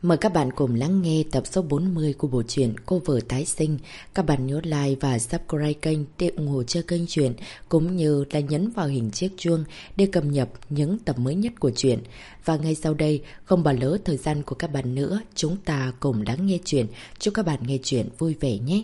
Mời các bạn cùng lắng nghe tập số 40 của bộ truyện Cô Vợ Tái Sinh. Các bạn nhớ like và subscribe kênh để ủng hộ cho kênh truyện, cũng như là nhấn vào hình chiếc chuông để cập nhật những tập mới nhất của truyện. Và ngay sau đây, không bỏ lỡ thời gian của các bạn nữa, chúng ta cùng lắng nghe truyện. Chúc các bạn nghe truyện vui vẻ nhé!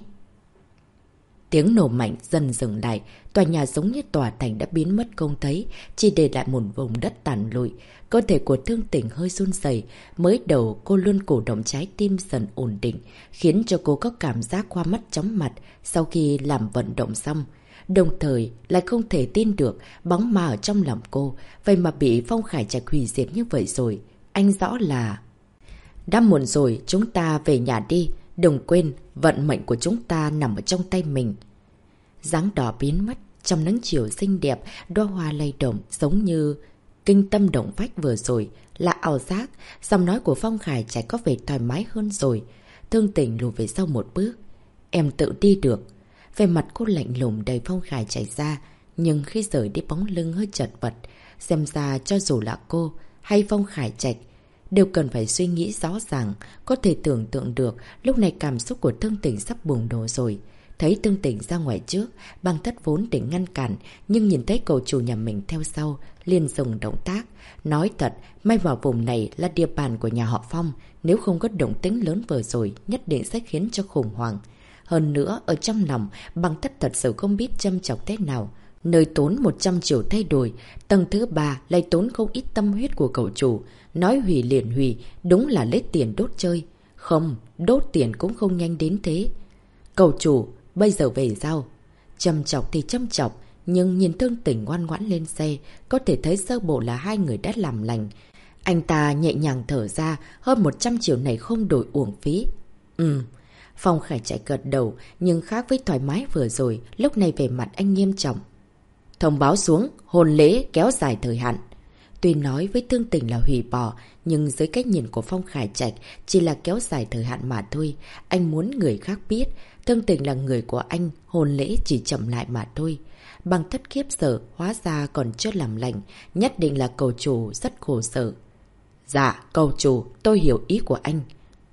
Tiếng nổ mạnh dần dừng lại, tòa nhà giống như tòa thành đã biến mất không thấy, chỉ để lại một vùng đất tàn lụi. Cơ thể của Thương Tỉnh hơi run rẩy, mới đầu cô luôn cổ động trái tim dần ổn định, khiến cho cô có cảm giác hoa mắt chóng mặt sau khi làm vận động xong. Đồng thời lại không thể tin được bóng ma ở trong lòng cô, vậy mà bị Phong Khải Trạch hủy diệt như vậy rồi. Anh rõ là... Đã muộn rồi, chúng ta về nhà đi. Đừng quên, vận mệnh của chúng ta nằm ở trong tay mình. Dáng đỏ biến mất, trong nắng chiều xinh đẹp, đóa hoa lay động giống như kinh tâm động phách vừa rồi, là ảo giác. Giọng nói của Phong Khải Trạch có vẻ thoải mái hơn rồi. Thương Tình lùi về sau một bước. Em tự đi được. Về mặt cô lạnh lùng đầy Phong Khải Trạch ra, nhưng khi rời đi bóng lưng hơi chật vật. Xem ra cho dù là cô hay Phong Khải Trạch đều cần phải suy nghĩ rõ ràng. Có thể tưởng tượng được lúc này cảm xúc của Thương Tình sắp bùng nổ rồi. Thấy Thương Tình ra ngoài trước, Băng Thất vốn định ngăn cản, nhưng nhìn thấy cậu chủ nhà mình theo sau, liền dừng động tác. Nói thật, may vào vùng này là địa bàn của nhà họ Phong, nếu không có động tĩnh lớn vừa rồi, nhất định sẽ khiến cho khủng hoảng. Hơn nữa, ở trong lòng, Băng Thất thật sự không biết châm chọc thế nào. Nơi tốn 100 triệu thay đổi, tầng thứ 3 lại tốn không ít tâm huyết của cậu chủ. Nói hủy liền hủy, đúng là lấy tiền đốt chơi. Không, đốt tiền cũng không nhanh đến thế. Cậu chủ, bây giờ về sao? Châm chọc thì châm chọc, nhưng nhìn Thương Tình ngoan ngoãn lên xe, có thể thấy sơ bộ là hai người đã làm lành. Anh ta nhẹ nhàng thở ra, hơn 100 triệu này không đổi uổng phí. Phong Khải Trạch gật đầu, nhưng khác với thoải mái vừa rồi, lúc này về mặt anh nghiêm trọng. Thông báo xuống, hôn lễ kéo dài thời hạn. Tuy nói với Thương Tình là hủy bỏ, nhưng dưới cách nhìn của Phong Khải Trạch chỉ là kéo dài thời hạn mà thôi. Anh muốn người khác biết, Thương Tình là người của anh, hôn lễ chỉ chậm lại mà thôi. Băng Thất khiếp sợ, hóa ra còn chưa làm lành, nhất định là cậu chủ rất khổ sở. Dạ, cậu chủ, tôi hiểu ý của anh.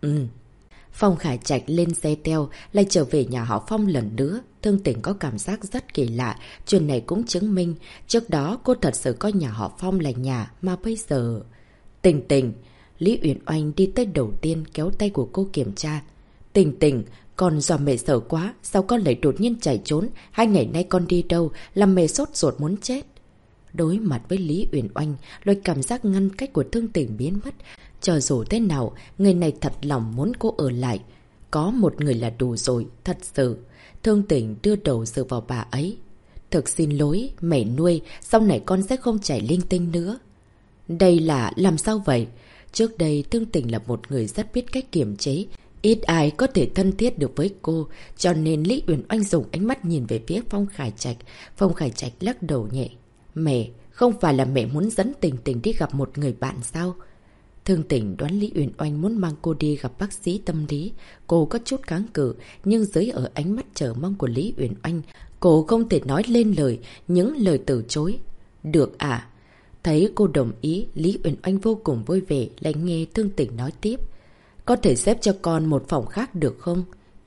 Phong Khải Trạch lên xe theo, lại trở về nhà họ Phong lần nữa. Thương Tình có cảm giác rất kỳ lạ, chuyện này cũng chứng minh trước đó cô thật sự coi nhà họ Phong là nhà, mà bây giờ... Tình Tình, Lý Uyển Oanh đi tới đầu tiên kéo tay của cô kiểm tra. Tình Tình, con do mẹ sợ quá, sao con lại đột nhiên chạy trốn? 2 ngày nay con đi đâu, làm mẹ sốt ruột muốn chết. Đối mặt với Lý Uyển Oanh, loại cảm giác ngăn cách của Thương Tình biến mất. Cho dù thế nào, người này thật lòng muốn cô ở lại. Có một người là đủ rồi, thật sự. Thương Tình đưa đầu dựa vào bà ấy. Thực xin lỗi, mẹ nuôi, sau này con sẽ không chảy linh tinh nữa. Đây là làm sao vậy? Trước đây Thương Tình là một người rất biết cách kiềm chế. Ít ai có thể thân thiết được với cô, cho nên Lý Uyển Oanh dùng ánh mắt nhìn về phía Phong Khải Trạch. Phong Khải Trạch lắc đầu nhẹ. Mẹ, không phải là mẹ muốn dẫn Tình Tình đi gặp một người bạn sao? Thương Tình đoán Lý Uyển Oanh muốn mang cô đi gặp bác sĩ tâm lý. Cô có chút kháng cự, nhưng dưới ở ánh mắt chờ mong của Lý Uyển Oanh, cô không thể nói lên lời, những lời từ chối. Được à? Thấy cô đồng ý, Lý Uyển Oanh vô cùng vui vẻ, lại nghe Thương Tình nói tiếp. Có thể xếp cho con một phòng khác được không?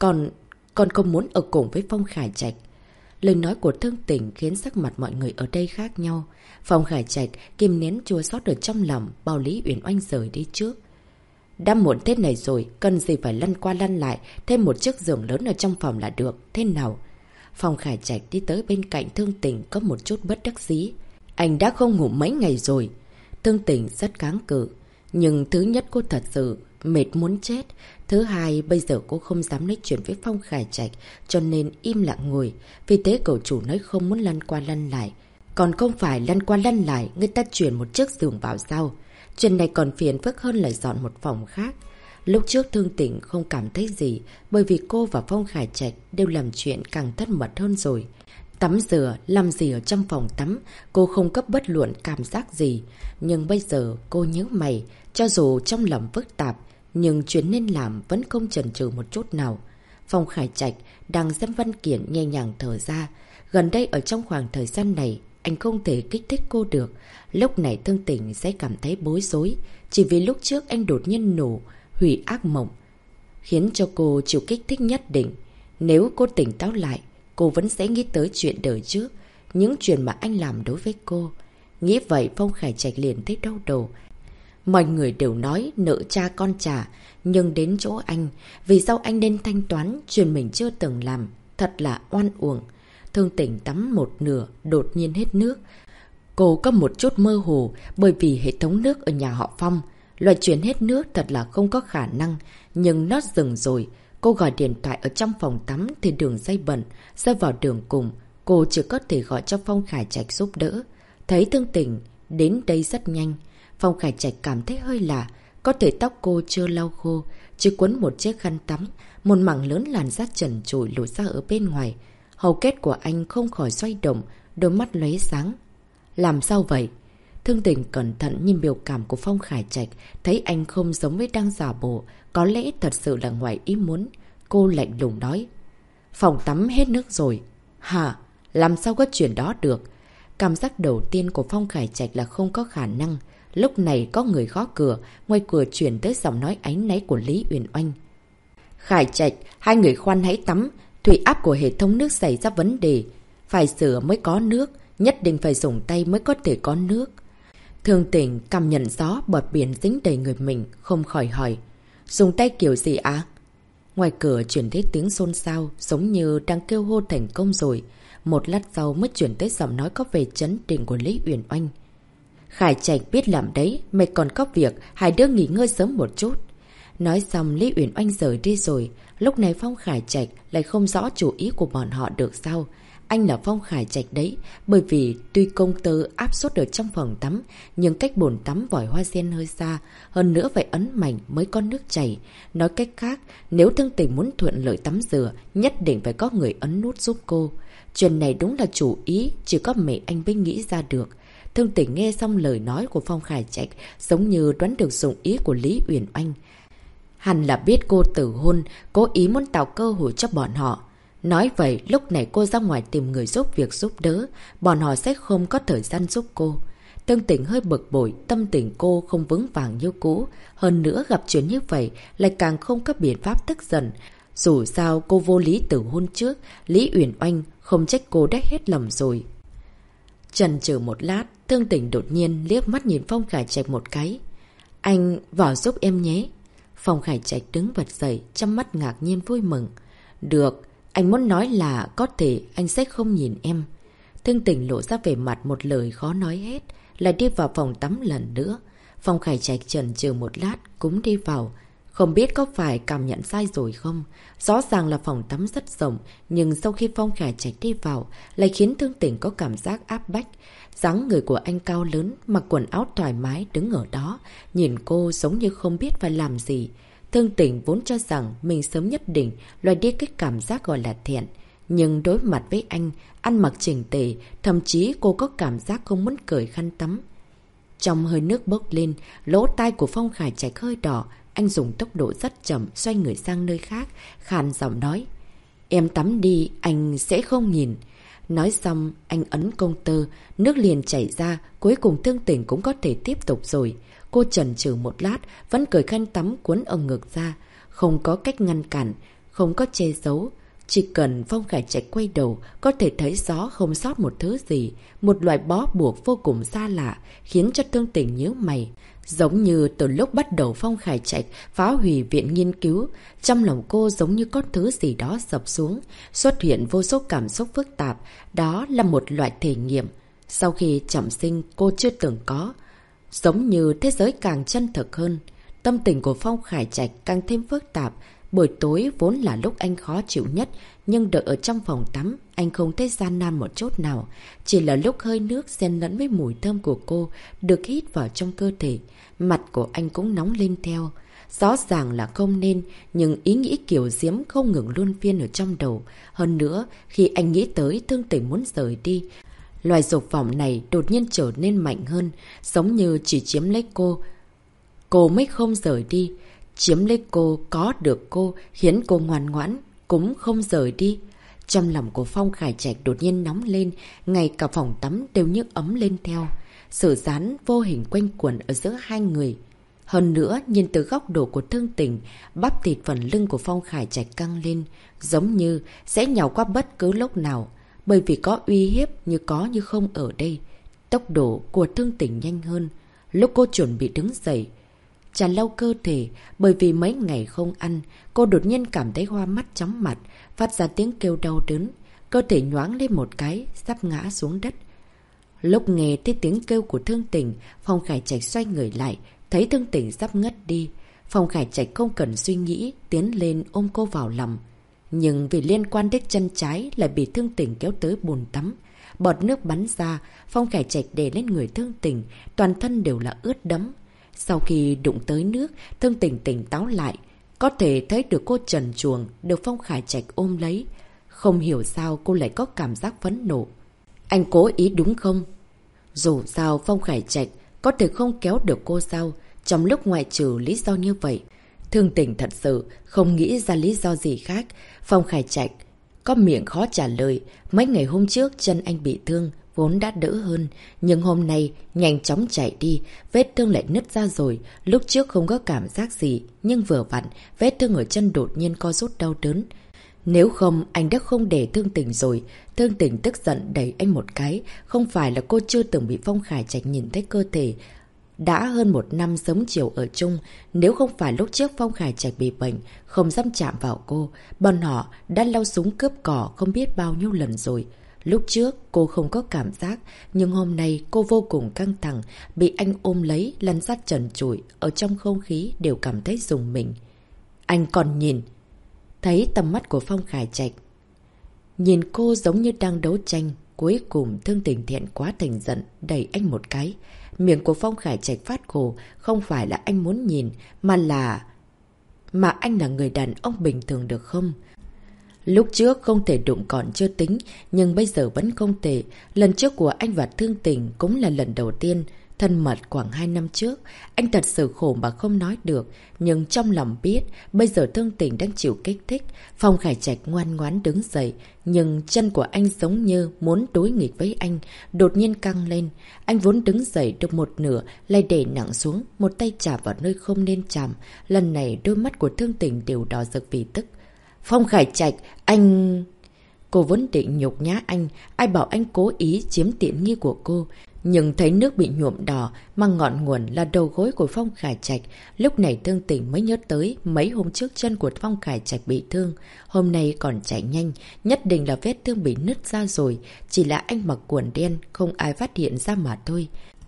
Con không muốn ở cùng với Phong Khải Trạch. Lời nói của Thương Tình khiến sắc mặt mọi người ở đây khác nhau. Phong Khải Trạch kìm nén chua xót ở trong lòng, bảo Lý Uyển Oanh rời đi trước. Đã muộn thế này rồi, cần gì phải lăn qua lăn lại, thêm một chiếc giường lớn ở trong phòng là được, thế nào? Phong Khải Trạch đi tới bên cạnh Thương Tình có một chút bất đắc dĩ. Anh đã không ngủ mấy ngày rồi. Thương Tình rất kháng cự, nhưng thứ nhất cô thật sự mệt muốn chết. Thứ hai, bây giờ cô không dám nói chuyện với Phong Khải Trạch, cho nên im lặng ngồi. Vì thế cậu chủ nói không muốn lăn qua lăn lại. Còn không phải lăn qua lăn lại, người ta chuyển một chiếc giường vào sau. Chuyện này còn phiền phức hơn là dọn một phòng khác. Lúc trước Thương Tình không cảm thấy gì, bởi vì cô và Phong Khải Trạch đều làm chuyện càng thân mật hơn rồi. Tắm rửa, làm gì ở trong phòng tắm, cô không cấp bất luận cảm giác gì. Nhưng bây giờ cô nhớ mày, cho dù trong lòng phức tạp, nhưng chuyện nên làm vẫn không chần chừ một chút nào. Phong Khải Trạch đang xem văn kiện nhẹ nhàng thở ra. Gần đây ở trong khoảng thời gian này, anh không thể kích thích cô được. Lúc này Thương Tình sẽ cảm thấy bối rối, chỉ vì lúc trước anh đột nhiên nổ hủy ác mộng, khiến cho cô chịu kích thích nhất định. Nếu cô tỉnh táo lại, cô vẫn sẽ nghĩ tới chuyện đời trước, những chuyện mà anh làm đối với cô. Nghĩ vậy Phong Khải Trạch liền thấy đau đầu. Mọi người đều nói nợ cha con trả, nhưng đến chỗ anh, vì sao anh nên thanh toán chuyện mình chưa từng làm, thật là oan uổng. Thương Tình tắm một nửa, đột nhiên hết nước. Cô có một chút mơ hồ bởi vì hệ thống nước ở nhà họ Phong. Loại chuyện hết nước thật là không có khả năng, nhưng nó dừng rồi. Cô gọi điện thoại ở trong phòng tắm thì đường dây bận, rơi vào đường cùng. Cô chỉ có thể gọi cho Phong Khải Trạch giúp đỡ. Thấy Thương Tình đến đây rất nhanh, Phong Khải Trạch cảm thấy hơi lạ. Có thể tóc cô chưa lau khô, chỉ quấn một chiếc khăn tắm, một mảng lớn làn da trần trụi lột ra ở bên ngoài. Hầu kết của anh không khỏi xoay động, đôi mắt lóe sáng. Làm sao vậy? Thương Tình cẩn thận nhìn biểu cảm của Phong Khải Trạch, thấy anh không giống với đang giả bộ, có lẽ thật sự là ngoài ý muốn. Cô lạnh lùng nói. Phòng tắm hết nước rồi. Hả? Làm sao có chuyện đó được? Cảm giác đầu tiên của Phong Khải Trạch là không có khả năng. Lúc này có người gõ cửa, ngoài cửa chuyển tới giọng nói áy náy của Lý Uyển Oanh. Khải Trạch, hai người khoan hãy tắm, thủy áp của hệ thống nước xảy ra vấn đề. Phải sửa mới có nước, nhất định phải dùng tay mới có thể có nước. Thương Tình cảm nhận gió bọt biển dính đầy người mình, không khỏi hỏi. Dùng tay kiểu gì ạ? Ngoài cửa chuyển tới tiếng xôn xao, giống như đang kêu hô thành công rồi. Một lát sau mới chuyển tới giọng nói có vẻ trấn định của Lý Uyển Oanh. Khải Trạch biết làm đấy, mày còn có việc, hai đứa nghỉ ngơi sớm một chút. Nói xong Lý Uyển Oanh rời đi rồi. Lúc này Phong Khải Trạch lại không rõ chủ ý của bọn họ được sao. Anh là Phong Khải Trạch đấy, bởi vì tuy công tơ áp suất ở trong phòng tắm, nhưng cách bồn tắm vòi hoa sen hơi xa, hơn nữa phải ấn mạnh mới có nước chảy. Nói cách khác, nếu Thương Tình muốn thuận lợi tắm rửa, nhất định phải có người ấn nút giúp cô. Chuyện này đúng là chủ ý, chỉ có mẹ anh mới nghĩ ra được. Thương Tình nghe xong lời nói của Phong Khải Trạch, giống như đoán được dụng ý của Lý Uyển Oanh. Hẳn là biết cô tử hôn, cố ý muốn tạo cơ hội cho bọn họ. Nói vậy, lúc này cô ra ngoài tìm người giúp việc giúp đỡ, bọn họ sẽ không có thời gian giúp cô. Thương Tình hơi bực bội, tâm tình cô không vững vàng như cũ. Hơn nữa gặp chuyện như vậy, lại càng không có biện pháp tức giận. Dù sao cô vô lý tử hôn trước, Lý Uyển Oanh không trách cô đã hết lầm rồi. Chần chừ một lát, Thương Tình đột nhiên liếc mắt nhìn Phong Khải Trạch một cái. Anh vào giúp em nhé. Phong Khải Trạch đứng bật dậy, trong mắt ngạc nhiên vui mừng. Được, anh muốn nói là có thể anh sẽ không nhìn em. Thương Tình lộ ra vẻ mặt một lời khó nói hết, lại đi vào phòng tắm lần nữa. Phong Khải Trạch chần chừ một lát cũng đi vào. Không biết có phải cảm nhận sai rồi không? Rõ ràng là phòng tắm rất rộng, nhưng sau khi Phong Khải Trạch đi vào, lại khiến Thương Tình có cảm giác áp bách. Dáng người của anh cao lớn, mặc quần áo thoải mái đứng ở đó, nhìn cô giống như không biết phải làm gì. Thương Tình vốn cho rằng mình sớm nhất định loại đi cái cảm giác gọi là thẹn. Nhưng đối mặt với anh, ăn mặc chỉnh tề, thậm chí cô có cảm giác không muốn cởi khăn tắm. Trong hơi nước bốc lên, lỗ tai của Phong Khải Trạch hơi đỏ. Anh dùng tốc độ rất chậm xoay người sang nơi khác, khàn giọng nói. Em tắm đi, anh sẽ không nhìn. Nói xong, anh ấn công tơ, nước liền chảy ra, cuối cùng Thương Tình cũng có thể tiếp tục rồi. Cô chần chừ một lát, vẫn cởi khăn tắm cuốn ở ngực ra. Không có cách ngăn cản, không có che giấu. Chỉ cần Phong Khải Trạch quay đầu, có thể thấy rõ không sót một thứ gì. Một loại bó buộc vô cùng xa lạ, khiến cho Thương Tình nhíu mày. Giống như từ lúc bắt đầu Phong Khải Trạch phá hủy viện nghiên cứu, trong lòng cô giống như có thứ gì đó sập xuống, xuất hiện vô số cảm xúc phức tạp. Đó là một loại thể nghiệm. Sau khi chậm sinh cô chưa từng có. Giống như thế giới càng chân thực hơn. Tâm tình của Phong Khải Trạch càng thêm phức tạp. Buổi tối vốn là lúc anh khó chịu nhất, nhưng đợi ở trong phòng tắm, anh không thấy gian nan một chút nào. Chỉ là lúc hơi nước xen lẫn với mùi thơm của cô được hít vào trong cơ thể, mặt của anh cũng nóng lên theo. Rõ ràng là không nên, nhưng ý nghĩ kiểu diễm không ngừng luân phiên ở trong đầu. Hơn nữa, khi anh nghĩ tới Thương Tình muốn rời đi, loài dục vọng này đột nhiên trở nên mạnh hơn, giống như chỉ chiếm lấy cô mới không rời đi. Chiếm lấy cô, có được cô, khiến cô ngoan ngoãn, cũng không rời đi. Trong lòng của Phong Khải Trạch đột nhiên nóng lên, ngay cả phòng tắm đều như ấm lên theo. Sự dán vô hình quanh quẩn ở giữa hai người. Hơn nữa, nhìn từ góc độ của Thương Tình, bắp thịt phần lưng của Phong Khải Trạch căng lên, giống như sẽ nhào qua bất cứ lúc nào. Bởi vì có uy hiếp như có như không ở đây. Tốc độ của Thương Tình nhanh hơn. Lúc cô chuẩn bị đứng dậy, chà lau cơ thể, bởi vì mấy ngày không ăn, cô đột nhiên cảm thấy hoa mắt chóng mặt, phát ra tiếng kêu đau đớn. Cơ thể nhoáng lên một cái, sắp ngã xuống đất. Lúc nghe thấy tiếng kêu của Thương Tình, Phong Khải Trạch xoay người lại, thấy Thương Tình sắp ngất đi. Phong Khải Trạch không cần suy nghĩ, tiến lên ôm cô vào lòng. Nhưng vì liên quan đến chân trái lại bị Thương Tình kéo tới bồn tắm. Bọt nước bắn ra, Phong Khải Trạch đè lên người Thương Tình, toàn thân đều là ướt đẫm. Sau khi đụng tới nước, Thương Tình tỉnh táo lại. Có thể thấy được cô trần truồng, được Phong Khải Trạch ôm lấy. Không hiểu sao cô lại có cảm giác phẫn nộ. Anh cố ý đúng không? Dù sao Phong Khải Trạch có thể không kéo được cô sao, trong lúc ngoại trừ lý do như vậy. Thương Tình thật sự không nghĩ ra lý do gì khác. Phong Khải Trạch có miệng khó trả lời. Mấy ngày hôm trước chân anh bị thương, vốn đã đỡ hơn. Nhưng hôm nay nhanh chóng chạy đi, vết thương lại nứt ra rồi. Lúc trước không có cảm giác gì, nhưng vừa vặn, vết thương ở chân đột nhiên co rút đau đớn. Nếu không, anh đã không để Thương Tình rồi. Thương Tình tức giận đẩy anh một cái. Không phải là cô chưa từng bị Phong Khải Trạch nhìn thấy cơ thể. Đã hơn 1 năm sống chiều ở chung, nếu không phải lúc trước Phong Khải Trạch bị bệnh, không dám chạm vào cô, bọn họ đã lau súng cướp cỏ không biết bao nhiêu lần rồi. Lúc trước cô không có cảm giác, nhưng hôm nay cô vô cùng căng thẳng, bị anh ôm lấy, lăn sát trần trụi, ở trong không khí đều cảm thấy rùng mình. Anh còn nhìn, thấy tầm mắt của Phong Khải Trạch. Nhìn cô giống như đang đấu tranh, cuối cùng Thương Tình thẹn quá thành giận, đẩy anh một cái. Miệng của Phong Khải Trạch phát khổ, không phải là anh muốn nhìn, mà anh là người đàn ông bình thường được không? Lúc trước không thể đụng còn chưa tính, nhưng bây giờ vẫn không thể. Lần trước của anh và Thương Tình cũng là lần đầu tiên. Thân mật khoảng 2 năm trước, anh thật sự khổ mà không nói được. Nhưng trong lòng biết, bây giờ Thương Tình đang chịu kích thích. Phong Khải Trạch ngoan ngoãn đứng dậy, nhưng chân của anh giống như muốn đối nghịch với anh, đột nhiên căng lên. Anh vốn đứng dậy được một nửa, lại để nặng xuống, một tay chạm vào nơi không nên chạm. Lần này đôi mắt của Thương Tình đều đỏ rực vì tức. Phong Khải Trạch, anh... Cô vốn định nhục nhã anh, ai bảo anh cố ý chiếm tiện nghi của cô. Nhưng thấy nước bị nhuộm đỏ mà ngọn nguồn là đầu gối của Phong Khải Trạch. Lúc này Thương Tình mới nhớ tới mấy hôm trước chân của Phong Khải Trạch bị thương. Hôm nay còn chạy nhanh, nhất định là vết thương bị nứt ra rồi. Chỉ là anh mặc quần đen, không ai phát hiện ra mà thôi.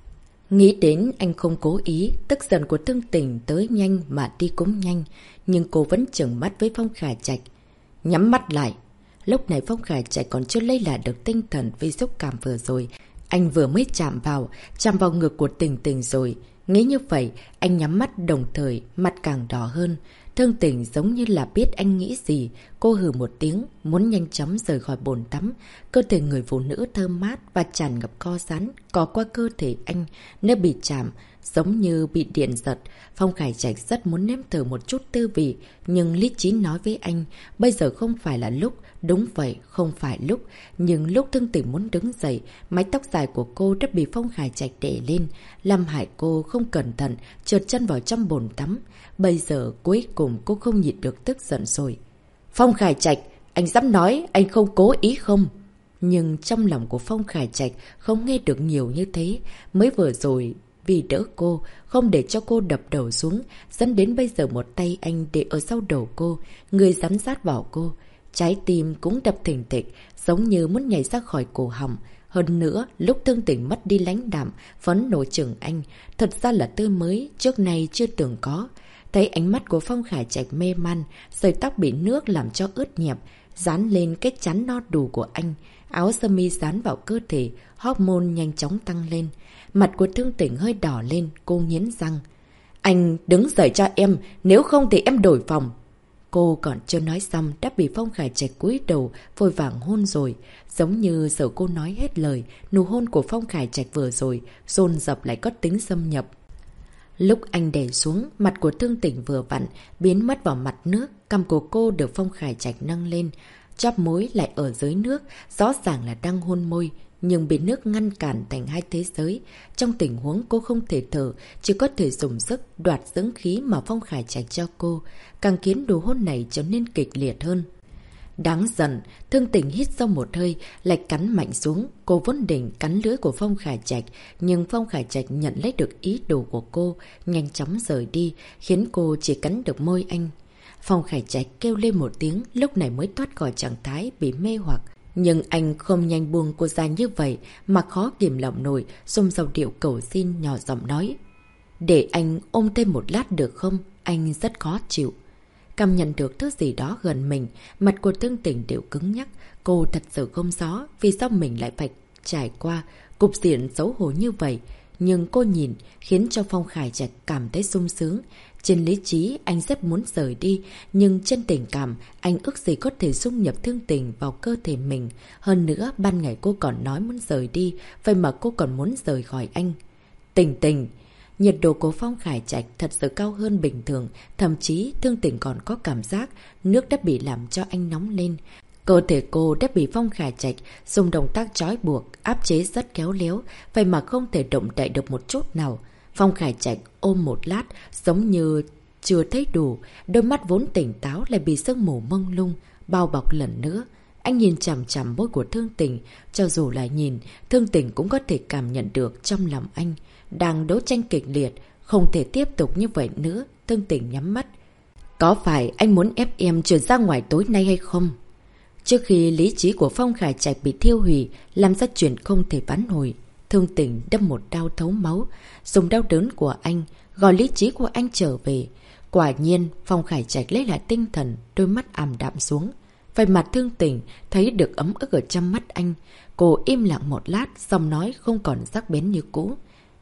Nghĩ đến anh không cố ý, tức giận của Thương Tình tới nhanh mà đi cũng nhanh. Nhưng cô vẫn trừng mắt với Phong Khải Trạch. Nhắm mắt lại. Lúc này Phong Khải Trạch còn chưa lấy lại được tinh thần vì xúc cảm vừa rồi. Anh vừa mới chạm vào ngực của Tình Tình rồi. Nghĩ như vậy, anh nhắm mắt đồng thời, mặt càng đỏ hơn. Thương Tình giống như là biết anh nghĩ gì. Cô hừ một tiếng, muốn nhanh chóng rời khỏi bồn tắm. Cơ thể người phụ nữ thơm mát và tràn ngập co rán, có qua cơ thể anh, nơi bị chạm, giống như bị điện giật. Phong Khải Trạch rất muốn nếm thử một chút tư vị, nhưng lý trí nói với anh, bây giờ không phải là lúc. Đúng vậy, không phải lúc. Nhưng lúc Thương Tình muốn đứng dậy, mái tóc dài của cô đã bị Phong Khải Trạch đè lên, làm hại cô không cẩn thận, trượt chân vào trong bồn tắm. Bây giờ cuối cùng cô không nhịn được tức giận rồi. Phong Khải Trạch, anh dám nói anh không cố ý không? Nhưng trong lòng của Phong Khải Trạch không nghe được nhiều như thế. Mới vừa rồi vì đỡ cô, không để cho cô đập đầu xuống, dẫn đến bây giờ một tay anh để ở sau đầu cô, người giám sát vào cô. Trái tim cũng đập thình thịch, giống như muốn nhảy ra khỏi cổ họng. Hơn nữa, lúc Thương Tình mất đi lãnh đạm, phấn nộ chừng anh, thật ra là tươi mới, trước nay chưa từng có. Thấy ánh mắt của Phong Khải Trạch mê man, sợi tóc bị nước làm cho ướt nhẹp, dán lên cái chắn no đủ của anh. Áo sơ mi dán vào cơ thể, hormone nhanh chóng tăng lên. Mặt của Thương Tình hơi đỏ lên, cô nghiến răng. Anh đứng dậy cho em, nếu không thì em đổi phòng. Cô còn chưa nói xong đã bị Phong Khải Trạch cúi đầu vội vàng hôn rồi. Giống như giờ cô nói hết lời, nụ hôn của Phong Khải Trạch vừa rồi dồn dập lại có tính xâm nhập. Lúc anh đè xuống, mặt của Thương Tình vừa vặn biến mất vào mặt nước, cằm của cô được Phong Khải Trạch nâng lên, chóp môi lại ở dưới nước, rõ ràng là đang hôn môi. nhưng bị nước ngăn cản thành hai thế giới. Trong tình huống cô không thể thở, chỉ có thể dùng sức đoạt dưỡng khí mà Phong Khải Trạch cho cô, càng khiến nụ hôn này trở nên kịch liệt hơn. Đáng giận, Thương Tình hít sâu một hơi, lại cắn mạnh xuống. Cô vốn định cắn lưỡi của Phong Khải Trạch, nhưng Phong Khải Trạch nhận lấy được ý đồ của cô, nhanh chóng rời đi, khiến cô chỉ cắn được môi anh. Phong Khải Trạch kêu lên một tiếng, lúc này mới thoát khỏi trạng thái bị mê hoặc. Nhưng anh không nhanh buông cô ra như vậy, mà khó kìm lòng nổi, dùng giọng điệu cầu xin nhỏ giọng nói. Để anh ôm thêm một lát được không? Anh rất khó chịu. Cảm nhận được thứ gì đó gần mình, mặt của Thương Tình đều cứng nhắc. Cô thật sự không rõ vì sao mình lại phải trải qua cục diện xấu hổ như vậy. Nhưng cô nhìn khiến cho Phong Khải Trạch cảm thấy sung sướng. Trên lý trí anh rất muốn rời đi, nhưng trên tình cảm anh ước gì có thể dung nhập Thương Tình vào cơ thể mình. Hơn nữa ban ngày cô còn nói muốn rời đi, vậy mà cô còn muốn rời khỏi anh. Tình Tình! Nhiệt độ của Phong Khải Trạch thật sự cao hơn bình thường, thậm chí Thương Tình còn có cảm giác nước đã bị làm cho anh nóng lên. Cơ thể cô đã bị Phong Khải Trạch dùng động tác trói buộc, áp chế rất khéo léo, vậy mà không thể động đậy được một chút nào. Phong Khải Trạch ôm một lát, giống như chưa thấy đủ, đôi mắt vốn tỉnh táo lại bị sương mù mông lung, bao bọc lần nữa. Anh nhìn chằm chằm môi của Thương Tình, cho dù là nhìn, Thương Tình cũng có thể cảm nhận được trong lòng anh đang đấu tranh kịch liệt, không thể tiếp tục như vậy nữa. Thương Tình nhắm mắt. Có phải anh muốn ép em chuyển ra ngoài tối nay hay không? Trước khi lý trí của Phong Khải Trạch bị thiêu hủy, làm ra chuyện không thể vãn hồi, Thương Tình đâm một đao thấu máu, dùng đau đớn của anh gọi lý trí của anh trở về. Quả nhiên Phong Khải Trạch lấy lại tinh thần, đôi mắt ảm đạm xuống. Vậy mặt Thương Tình thấy được ấm ức ở trong mắt anh. Cô im lặng một lát, giọng nói không còn sắc bén như cũ.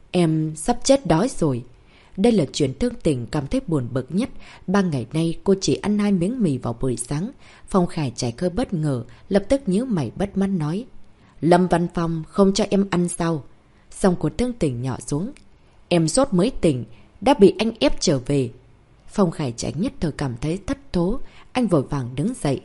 Em sắp chết đói rồi. Đây là chuyện Thương Tình cảm thấy buồn bực nhất. 3 ngày nay cô chỉ ăn 2 miếng mì vào buổi sáng. Phong Khải Trạch hơi bất ngờ, lập tức nhíu mày bất mãn nói. Lâm Văn Phong không cho em ăn sao? Giọng của Thương Tình nhỏ xuống. Em sốt mới tỉnh, đã bị anh ép trở về. Phong Khải Trạch nhất thời cảm thấy thất thố. Anh vội vàng đứng dậy.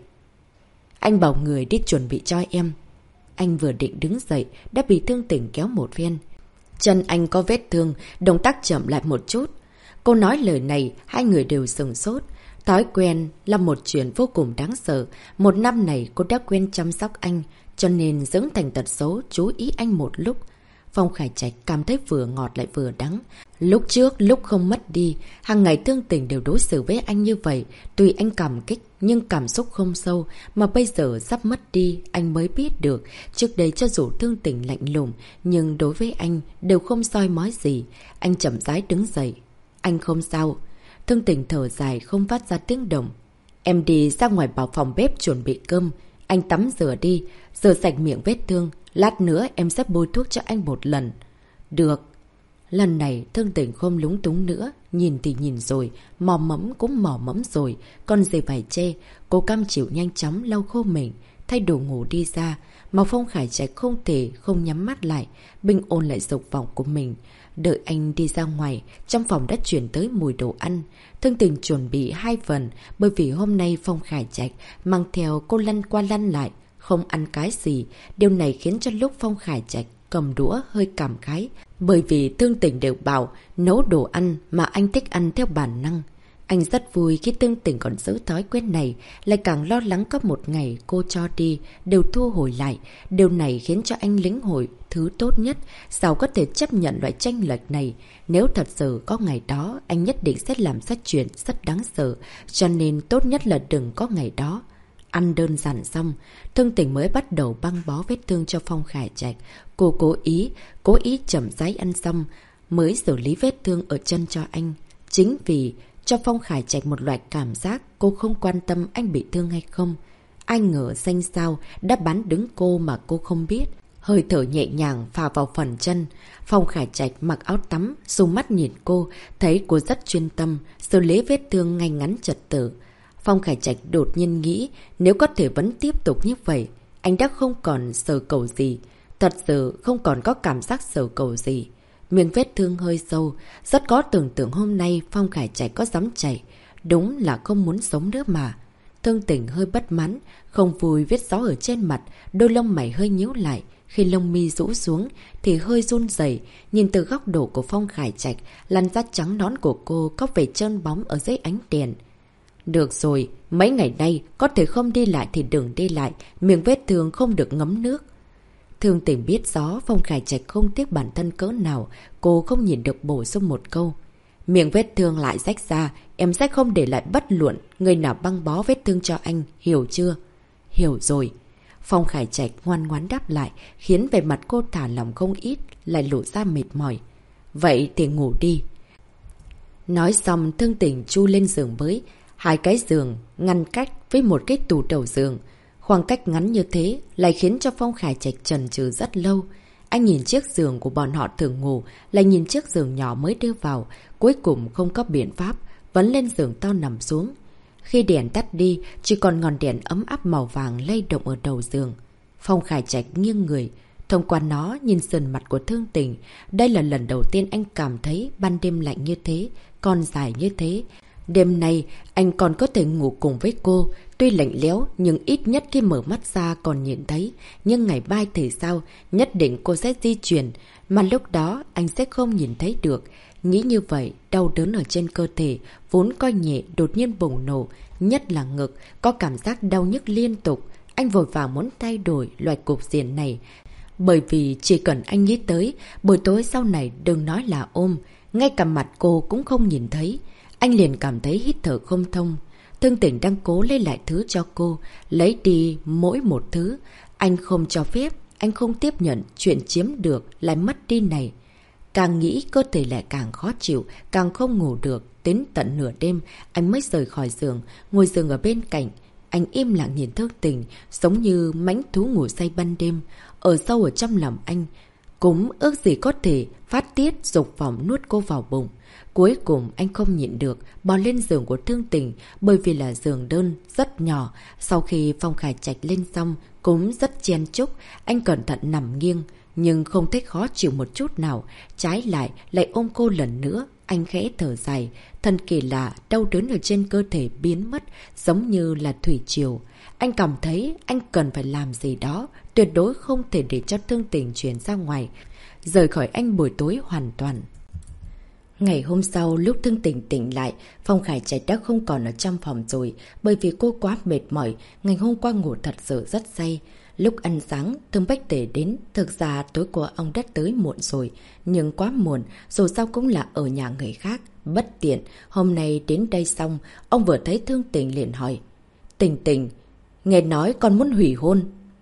Anh bảo người đi chuẩn bị cho em. Anh vừa định đứng dậy đã bị Thương Tình kéo một phen. Chân anh có vết thương, động tác chậm lại một chút. Cô nói lời này, hai người đều sửng sốt. Thói quen là một chuyện vô cùng đáng sợ. Một năm này cô đã quen chăm sóc anh, cho nên dưỡng thành tật xấu chú ý anh một lúc. Phong Khải Trạch cảm thấy vừa ngọt lại vừa đắng. Lúc trước, lúc không mất đi, hàng ngày Thương Tình đều đối xử với anh như vậy. Tuy anh cảm kích, nhưng cảm xúc không sâu, mà bây giờ sắp mất đi, anh mới biết được. Trước đây cho dù Thương Tình lạnh lùng, nhưng đối với anh đều không soi mói gì. Anh chậm rãi đứng dậy. Anh không sao. Thương Tình thở dài không phát ra tiếng động. Em đi ra ngoài vào phòng bếp chuẩn bị cơm. Anh tắm rửa đi, rửa sạch miệng vết thương. Lát nữa em sẽ bôi thuốc cho anh một lần. Được. Lần này Thương Tình không lúng túng nữa. Nhìn thì nhìn rồi, mò mẫm cũng mò mẫm rồi. Còn gì phải chê. Cô cam chịu nhanh chóng lau khô mình, thay đồ ngủ đi ra. Mà Phong Khải Trạch không thể không nhắm mắt lại, bình ổn lại dục vọng của mình. Đợi anh đi ra ngoài, trong phòng đã chuyển tới mùi đồ ăn. Thương Tình chuẩn bị 2 phần, bởi vì hôm nay Phong Khải Trạch mang theo cô lăn qua lăn lại, không ăn cái gì. Điều này khiến cho lúc Phong Khải Trạch cầm đũa hơi cảm khái, bởi vì Thương Tình đều bảo nấu đồ ăn mà anh thích ăn theo bản năng. Anh rất vui khi Thương Tình còn giữ thói quen này, lại càng lo lắng có một ngày cô cho đi, đều thu hồi lại. Điều này khiến cho anh lĩnh hội thứ tốt nhất, sao có thể chấp nhận loại chênh lệch này. Nếu thật sự có ngày đó, anh nhất định sẽ làm ra chuyện rất đáng sợ, cho nên tốt nhất là đừng có ngày đó. Ăn đơn giản xong, Thương Tình mới bắt đầu băng bó vết thương cho Phong Khải Trạch. Cô cố ý chậm rãi ăn xong, mới xử lý vết thương ở chân cho anh. Chính vì cho Phong Khải Trạch một loại cảm giác cô không quan tâm anh bị thương hay không. Ai ngờ xanh sao đã bắn đứng cô mà cô không biết. Hơi thở nhẹ nhàng phả vào phần chân. Phong Khải Trạch mặc áo tắm, dùng mắt nhìn cô, thấy cô rất chuyên tâm, xử lý vết thương ngay ngắn trật tự. Phong Khải Trạch đột nhiên nghĩ nếu có thể vẫn tiếp tục như vậy, anh đã không còn sờ cầu gì. Thật sự không còn có cảm giác sờ cầu gì. Miệng vết thương hơi sâu, rất có tưởng tượng hôm nay Phong Khải Trạch có dám chạy. Đúng là không muốn sống nữa mà. Thương Tình hơi bất mãn, không vui viết gió ở trên mặt, đôi lông mày hơi nhíu lại. Khi lông mi rũ xuống thì hơi run rẩy, nhìn từ góc độ của Phong Khải Trạch, làn da trắng nõn của cô có vẻ trơn bóng ở dưới ánh đèn. Được rồi, mấy ngày nay có thể không đi lại thì đừng đi lại, miệng vết thương không được ngấm nước. Thương Tình biết rõ Phong Khải Trạch không tiếc bản thân cỡ nào, cô không nhìn được bổ sung một câu. Miệng vết thương lại rách ra, em sẽ không để lại bất luận người nào băng bó vết thương cho anh, hiểu chưa? Hiểu rồi. Phong Khải Trạch ngoan ngoãn đáp lại, khiến vẻ mặt cô thả lòng không ít, lại lộ ra mệt mỏi. Vậy thì ngủ đi. Nói xong Thương Tình chu lên giường mới, hai cái giường ngăn cách với một cái tủ đầu giường. Khoảng cách ngắn như thế lại khiến cho Phong Khải Trạch chần chừ rất lâu. Anh nhìn chiếc giường của bọn họ thường ngủ, lại nhìn chiếc giường nhỏ mới đưa vào, cuối cùng không có biện pháp, vẫn lên giường to nằm xuống. Khi đèn tắt đi, chỉ còn ngọn đèn ấm áp màu vàng lay động ở đầu giường. Phong Khải Trạch nghiêng người, thông qua nó nhìn sườn mặt của Thương Tình. Đây là lần đầu tiên anh cảm thấy ban đêm lạnh như thế, còn dài như thế. Đêm nay, anh còn có thể ngủ cùng với cô. Tuy lạnh lẽo, nhưng ít nhất khi mở mắt ra còn nhìn thấy. Nhưng ngày mai thì sao? Nhất định cô sẽ di chuyển. Mà lúc đó, anh sẽ không nhìn thấy được. Nghĩ như vậy, đau đớn ở trên cơ thể, vốn coi nhẹ đột nhiên bùng nổ. Nhất là ngực, có cảm giác đau nhức liên tục. Anh vội vàng muốn thay đổi loại cục diện này. Bởi vì chỉ cần anh nghĩ tới, buổi tối sau này đừng nói là ôm. Ngay cả mặt cô cũng không nhìn thấy. Anh liền cảm thấy hít thở không thông. Thương Tình đang cố lấy lại thứ cho cô, lấy đi mỗi một thứ. Anh không cho phép, anh không tiếp nhận chuyện chiếm được lại mất đi này. Càng nghĩ cơ thể lại càng khó chịu, càng không ngủ được. Đến tận nửa đêm, anh mới rời khỏi giường, ngồi giường ở bên cạnh. Anh im lặng nhìn Thương Tình, giống như mãnh thú ngủ say ban đêm. Ở sâu ở trong lòng anh, cũng ước gì có thể phát tiết dục vọng nuốt cô vào bụng. Cuối cùng anh không nhịn được, bò lên giường của Thương Tình, bởi vì là giường đơn, rất nhỏ. Sau khi Phong Khải Trạch lên xong, cũng rất chen chúc, anh cẩn thận nằm nghiêng, nhưng không thấy khó chịu một chút nào. Trái lại ôm cô lần nữa, anh khẽ thở dài. Thật kỳ lạ, đau đớn ở trên cơ thể biến mất, giống như là thủy triều. Anh cảm thấy anh cần phải làm gì đó, tuyệt đối không thể để cho Thương Tình chuyển ra ngoài, rời khỏi anh buổi tối hoàn toàn. Ngày hôm sau, lúc Thương Tình tỉnh lại, Phong Khải Trạch đã không còn ở trong phòng rồi, bởi vì cô quá mệt mỏi, ngày hôm qua ngủ thật sự rất say. Lúc ăn sáng, Thương Bách Tể đến, thực ra tối qua ông đã tới muộn rồi, nhưng quá muộn, dù sao cũng là ở nhà người khác, bất tiện. Hôm nay đến đây xong, ông vừa thấy Thương Tình liền hỏi. Tình Tình, nghe nói con muốn hủy hôn.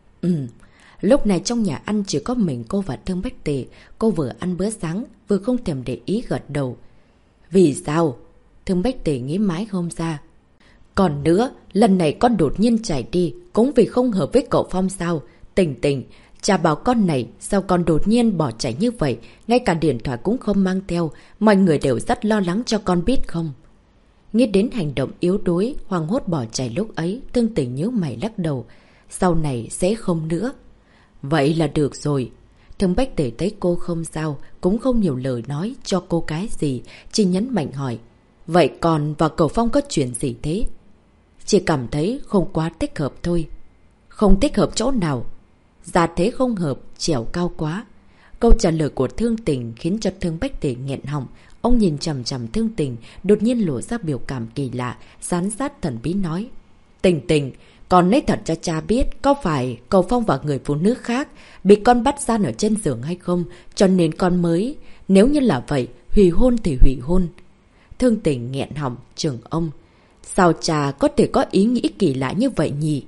Lúc này trong nhà ăn chỉ có mình cô và Thương Bách Tề. Cô vừa ăn bữa sáng, vừa không thèm để ý gật đầu. Vì sao? Thương Bách Tề nghĩ mãi không ra. Còn nữa, lần này con đột nhiên chạy đi, cũng vì không hợp với cậu Phong sao? Tình Tình, cha bảo con này, sao con đột nhiên bỏ chạy như vậy? Ngay cả điện thoại cũng không mang theo, mọi người đều rất lo lắng cho con biết không? Nghĩ đến hành động yếu đuối, hoảng hốt bỏ chạy lúc ấy, Thương Tình nhíu mày lắc đầu. Sau này sẽ không nữa. Vậy là được rồi. Thương Bách Tể thấy cô không sao, cũng không nhiều lời nói cho cô cái gì, chỉ nhấn mạnh hỏi. Vậy còn và cậu Phong có chuyện gì thế? Chỉ cảm thấy không quá thích hợp thôi. Không thích hợp chỗ nào? Gia thế không hợp, trèo cao quá. Câu trả lời của Thương Tình khiến cho Thương Bách Tể nghẹn họng. Ông nhìn chằm chằm Thương Tình, đột nhiên lộ ra biểu cảm kỳ lạ, gián sát thần bí nói. Tình Tình, con nói thật cho cha biết, có phải cậu Phong và người phụ nữ khác bị con bắt gian ở trên giường hay không, cho nên con mới. Nếu như là vậy, hủy hôn thì hủy hôn. Thương Tình nghẹn họng, trưởng ông. Sao cha có thể có ý nghĩ kỳ lạ như vậy nhỉ?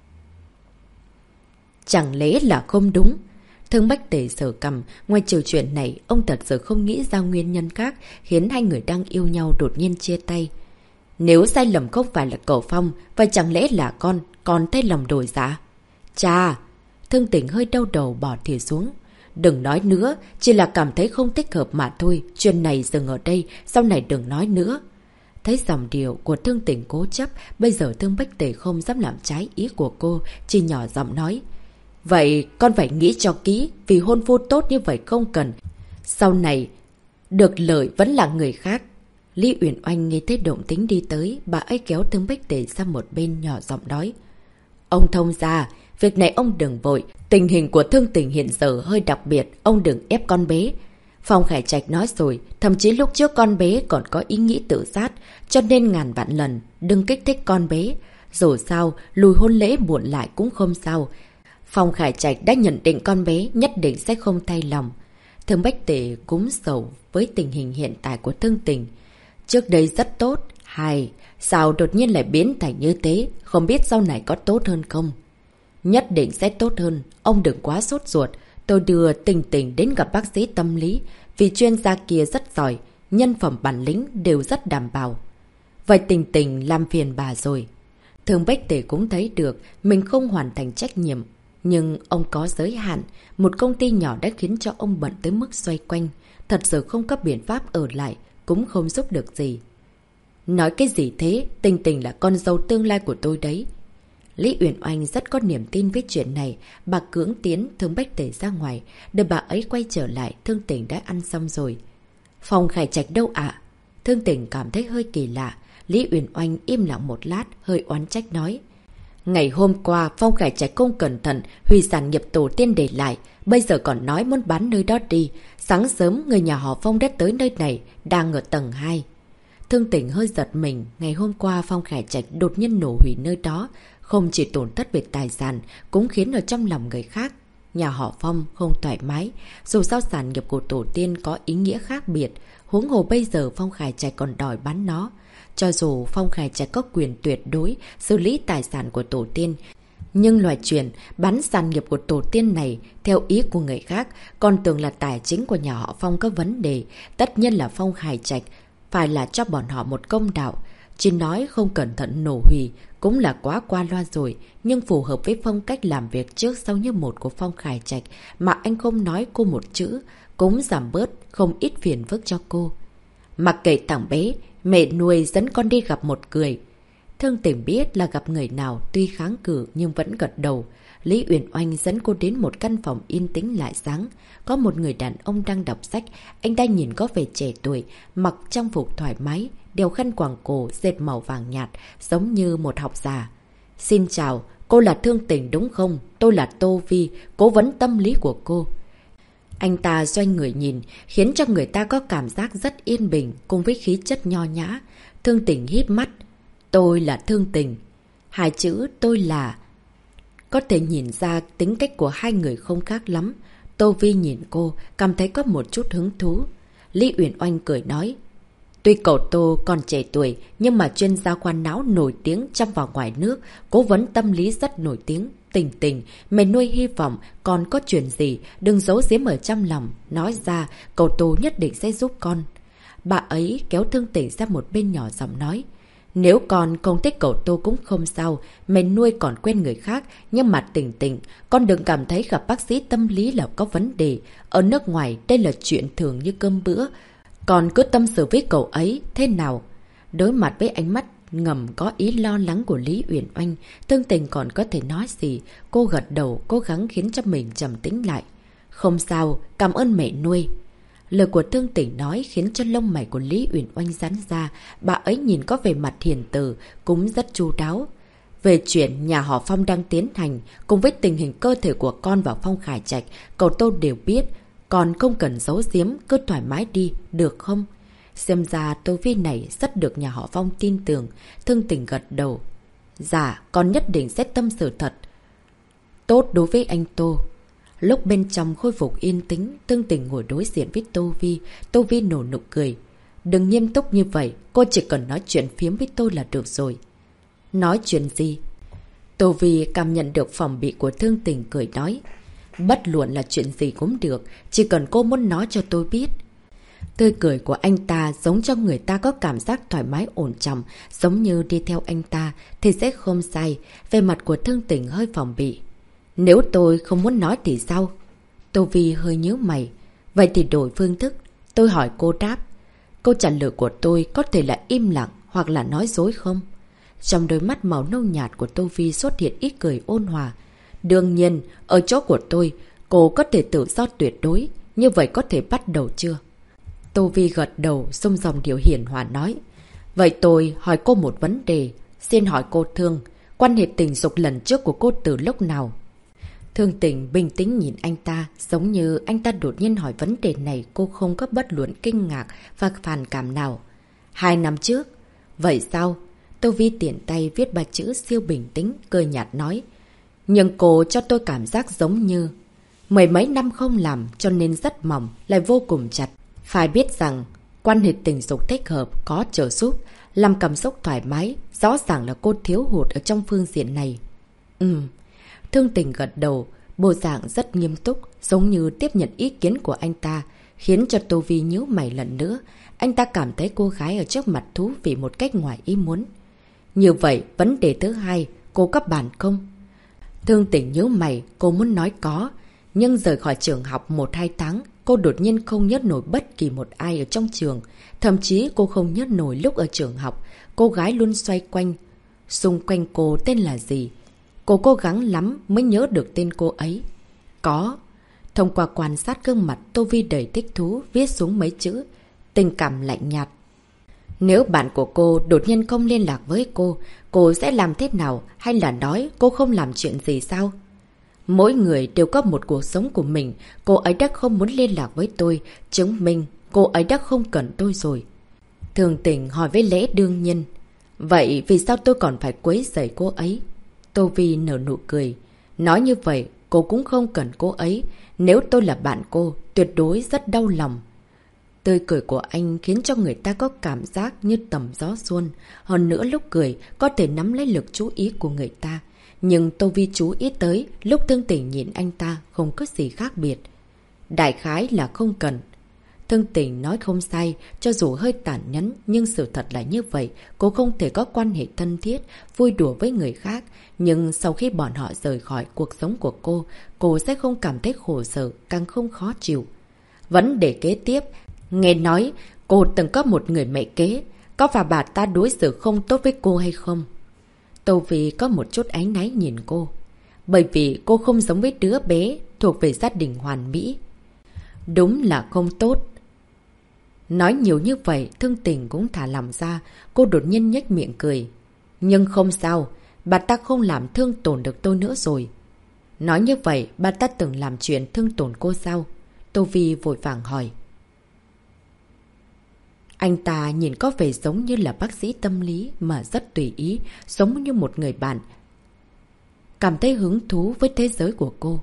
Chẳng lẽ là không đúng? Thương Bách Tề sờ cằm, ngoài trừ chuyện này, ông thật sự không nghĩ ra nguyên nhân khác khiến hai người đang yêu nhau đột nhiên chia tay. Nếu sai lầm không phải là cậu Phong, vậy chẳng lẽ là con thay lòng đổi dạ? Chà! Thương Tình hơi đau đầu bỏ thìa xuống. Đừng nói nữa, chỉ là cảm thấy không thích hợp mà thôi. Chuyện này dừng ở đây, sau này đừng nói nữa. Thấy dòng điệu của Thương Tình cố chấp, bây giờ Thương Bách Tề không dám làm trái ý của cô, chỉ nhỏ giọng nói. Vậy con phải nghĩ cho kỹ, vì hôn phu tốt như vậy không cần. Sau này, được lợi vẫn là người khác. Lý Uyển Oanh nghe thấy động tính đi tới, bà ấy kéo Thương Bách Tề sang một bên nhỏ giọng nói. Ông thông gia, việc này ông đừng vội. Tình hình của Thương Tình hiện giờ hơi đặc biệt, ông đừng ép con bé. Phong Khải Trạch nói rồi, thậm chí lúc trước con bé còn có ý nghĩ tự sát, cho nên ngàn vạn lần, đừng kích thích con bé. Dù sao, lùi hôn lễ muộn lại cũng không sao. Phong Khải Trạch đã nhận định con bé nhất định sẽ không thay lòng. Thương Bách Tể cũng sầu với tình hình hiện tại của Thương Tình. Trước đây rất tốt, sao đột nhiên lại biến thành như thế, không biết sau này có tốt hơn không? Nhất định sẽ tốt hơn, ông đừng quá sốt ruột. Tôi đưa Tình Tình đến gặp bác sĩ tâm lý, vì chuyên gia kia rất giỏi, nhân phẩm bản lĩnh đều rất đảm bảo. Vậy Tình Tình làm phiền bà rồi. Thương Bách Tể cũng thấy được mình không hoàn thành trách nhiệm. Nhưng ông có giới hạn, một công ty nhỏ đã khiến cho ông bận tới mức xoay quanh. Thật sự không có biện pháp ở lại, cũng không giúp được gì. Nói cái gì thế, Tình Tình là con dâu tương lai của tôi đấy. Lý Uyển Oanh rất có niềm tin với chuyện này, bà cưỡng tiến Thương Bách Tể ra ngoài, đợi bà ấy quay trở lại, Thương Tình đã ăn xong rồi. Phong Khải Trạch đâu ạ? Thương Tình cảm thấy hơi kỳ lạ, Lý Uyển Oanh im lặng một lát, hơi oán trách nói. Ngày hôm qua, Phong Khải Trạch không cẩn thận, hủy sản nghiệp tổ tiên để lại, bây giờ còn nói muốn bán nơi đó đi. Sáng sớm, người nhà họ Phong đã tới nơi này, đang ở tầng 2. Thương Tình hơi giật mình, ngày hôm qua Phong Khải Trạch đột nhiên nổ hủy nơi đó, không chỉ tổn thất về tài sản, cũng khiến ở trong lòng người khác. Nhà họ Phong không thoải mái, dù sao sản nghiệp của tổ tiên có ý nghĩa khác biệt, huống hồ bây giờ Phong Khải Trạch còn đòi bán nó. Cho dù Phong Khải Trạch có quyền tuyệt đối xử lý tài sản của tổ tiên, nhưng loại chuyện bán sản nghiệp của tổ tiên này theo ý của người khác còn tưởng là tài chính của nhà họ Phong có vấn đề, tất nhiên là Phong Khải Trạch phải là cho bọn họ một công đạo. Chỉ nói không cẩn thận nổ hủy cũng là quá qua loa rồi, nhưng phù hợp với phong cách làm việc trước sau như một của Phong Khải Trạch mà anh không nói cô một chữ, cũng giảm bớt không ít phiền phức cho cô. Mặc kệ thằng bé, mẹ nuôi dẫn con đi gặp một người. Thương Tình biết là gặp người nào, tuy kháng cự nhưng vẫn gật đầu. Lý Uyển Oanh dẫn cô đến một căn phòng yên tĩnh lại sáng. Có một người đàn ông đang đọc sách, anh ta nhìn có vẻ trẻ tuổi, mặc trang phục thoải mái, đeo khăn quàng cổ dệt màu vàng nhạt, giống như một học già. Xin chào, cô là Thương Tình đúng không? Tôi là Tô Vi, cố vấn tâm lý của cô. Anh ta doanh người nhìn, khiến cho người ta có cảm giác rất yên bình cùng với khí chất nho nhã. Thương Tình híp mắt. Tôi là Thương Tình. Hai chữ tôi là... Có thể nhìn ra tính cách của hai người không khác lắm. Tô Vi nhìn cô, cảm thấy có một chút hứng thú. Lý Uyển Oanh cười nói. Tuy cậu Tô còn trẻ tuổi, nhưng mà chuyên gia khoa não nổi tiếng trong và ngoài nước, cố vấn tâm lý rất nổi tiếng. Tình Tình, mẹ nuôi hy vọng còn có chuyện gì, đừng giấu giếm ở trong lòng. Nói ra, cậu Tô nhất định sẽ giúp con. Bà ấy kéo Thương Tình ra một bên nhỏ giọng nói. Nếu con không thích cậu Tô cũng không sao, mẹ nuôi còn quen người khác, nhưng mà Tình Tình, con đừng cảm thấy gặp bác sĩ tâm lý là có vấn đề. Ở nước ngoài, đây là chuyện thường như cơm bữa. Còn cứ tâm sự với cậu ấy, thế nào? Đối mặt với ánh mắt ngầm có ý lo lắng của Lý Uyển Oanh, Thương Tình còn có thể nói gì? Cô gật đầu, cố gắng khiến cho mình trầm tĩnh lại. Không sao, cảm ơn mẹ nuôi. Lời của Thương Tình nói khiến cho lông mày của Lý Uyển Oanh giãn ra, bà ấy nhìn có vẻ mặt hiền từ, cũng rất chu đáo. Về chuyện nhà họ Phong đang tiến hành, cùng với tình hình cơ thể của con và Phong Khải Trạch, cậu Tô đều biết. Còn không cần giấu giếm, cứ thoải mái đi, được không? Xem ra Tô Vi này rất được nhà họ Phong tin tưởng. Thương Tình gật đầu. Dạ, con nhất định sẽ tâm sự thật tốt đối với anh Tô. Lúc bên trong khôi phục yên tĩnh, Thương Tình ngồi đối diện với Tô Vi. Tô Vi nở nụ cười. Đừng nghiêm túc như vậy, cô chỉ cần nói chuyện phiếm với tôi là được rồi. Nói chuyện gì? Tô Vi cảm nhận được phòng bị của Thương Tình cười nói. Bất luận là chuyện gì cũng được, chỉ cần cô muốn nói cho tôi biết. Tươi cười của anh ta giống cho người ta có cảm giác thoải mái ổn trọng, giống như đi theo anh ta thì sẽ không sai. Về mặt của Thương Tình hơi phòng bị. Nếu tôi không muốn nói thì sao? Tô Vi hơi nhíu mày. Vậy thì đổi phương thức. Tôi hỏi cô đáp. Câu trả lời của tôi có thể là im lặng hoặc là nói dối không? Trong đôi mắt màu nâu nhạt của Tô Vi xuất hiện ít cười ôn hòa. Đương nhiên, ở chỗ của tôi, cô có thể tự do tuyệt đối. Như vậy có thể bắt đầu chưa? Tô Vi gật đầu, xông dòng điều hiền hòa nói. Vậy tôi hỏi cô một vấn đề. Xin hỏi cô Thương, quan hệ tình dục lần trước của cô từ lúc nào? Thương Tình bình tĩnh nhìn anh ta, giống như anh ta đột nhiên hỏi vấn đề này cô không có bất luận kinh ngạc và phản cảm nào. 2 năm trước. Vậy sao? Tô Vi tiện tay viết 3 chữ siêu bình tĩnh, cười nhạt nói. Nhưng cô cho tôi cảm giác giống như 10 mấy năm không làm cho nên rất mỏng, lại vô cùng chặt. Phải biết rằng, quan hệ tình dục thích hợp, có trợ giúp, làm cảm xúc thoải mái, rõ ràng là cô thiếu hụt ở trong phương diện này. Thương Tình gật đầu, bộ dạng rất nghiêm túc, giống như tiếp nhận ý kiến của anh ta, khiến cho Tô Vi nhíu mày lần nữa. Anh ta cảm thấy cô gái ở trước mặt thú vị một cách ngoài ý muốn. Như vậy, vấn đề thứ hai, cô có bàn không? Thương Tình nhíu mày, cô muốn nói có. Nhưng rời khỏi trường học 1-2 tháng, cô đột nhiên không nhớ nổi bất kỳ một ai ở trong trường. Thậm chí cô không nhớ nổi lúc ở trường học, cô gái luôn xoay quanh. Xung quanh cô tên là gì? Cô cố gắng lắm mới nhớ được tên cô ấy. Có. Thông qua quan sát gương mặt, Tô Vi đầy thích thú viết xuống mấy chữ. Tình cảm lạnh nhạt. Nếu bạn của cô đột nhiên không liên lạc với cô sẽ làm thế nào? Hay là nói cô không làm chuyện gì sao? Mỗi người đều có một cuộc sống của mình. Cô ấy đã không muốn liên lạc với tôi, chứng minh cô ấy đã không cần tôi rồi. Thương Tình hỏi với lẽ đương nhiên. Vậy vì sao tôi còn phải quấy rầy cô ấy? Tô Vi nở nụ cười. Nói như vậy, cô cũng không cần cô ấy. Nếu tôi là bạn cô, tuyệt đối rất đau lòng. Tươi cười của anh khiến cho người ta có cảm giác như tầm gió xuân. Hơn nữa lúc cười, có thể nắm lấy lực chú ý của người ta. Nhưng Tô Vi chú ý tới, lúc Thương Tình nhìn anh ta không có gì khác biệt. Đại khái là không cần. Thương Tình nói không sai, cho dù hơi tàn nhẫn, nhưng sự thật là như vậy. Cô không thể có quan hệ thân thiết, vui đùa với người khác. Nhưng sau khi bọn họ rời khỏi cuộc sống của cô sẽ không cảm thấy khổ sở, càng không khó chịu. Vấn đề kế tiếp, nghe nói cô từng có một người mẹ kế. Có phải bà ta đối xử không tốt với cô hay không? Tô Vi có một chút áy náy nhìn cô. Bởi vì cô không giống với đứa bé thuộc về gia đình hoàn mỹ. Đúng là không tốt. Nói nhiều như vậy, Thương Tình cũng thả lòng ra. Cô đột nhiên nhếch miệng cười. Nhưng không sao, bà ta không làm thương tổn được tôi nữa rồi. Nói như vậy, bà ta từng làm chuyện thương tổn cô sao? Tô Vi vội vàng hỏi. Anh ta nhìn có vẻ giống như là bác sĩ tâm lý mà rất tùy ý, giống như một người bạn. Cảm thấy hứng thú với thế giới của cô.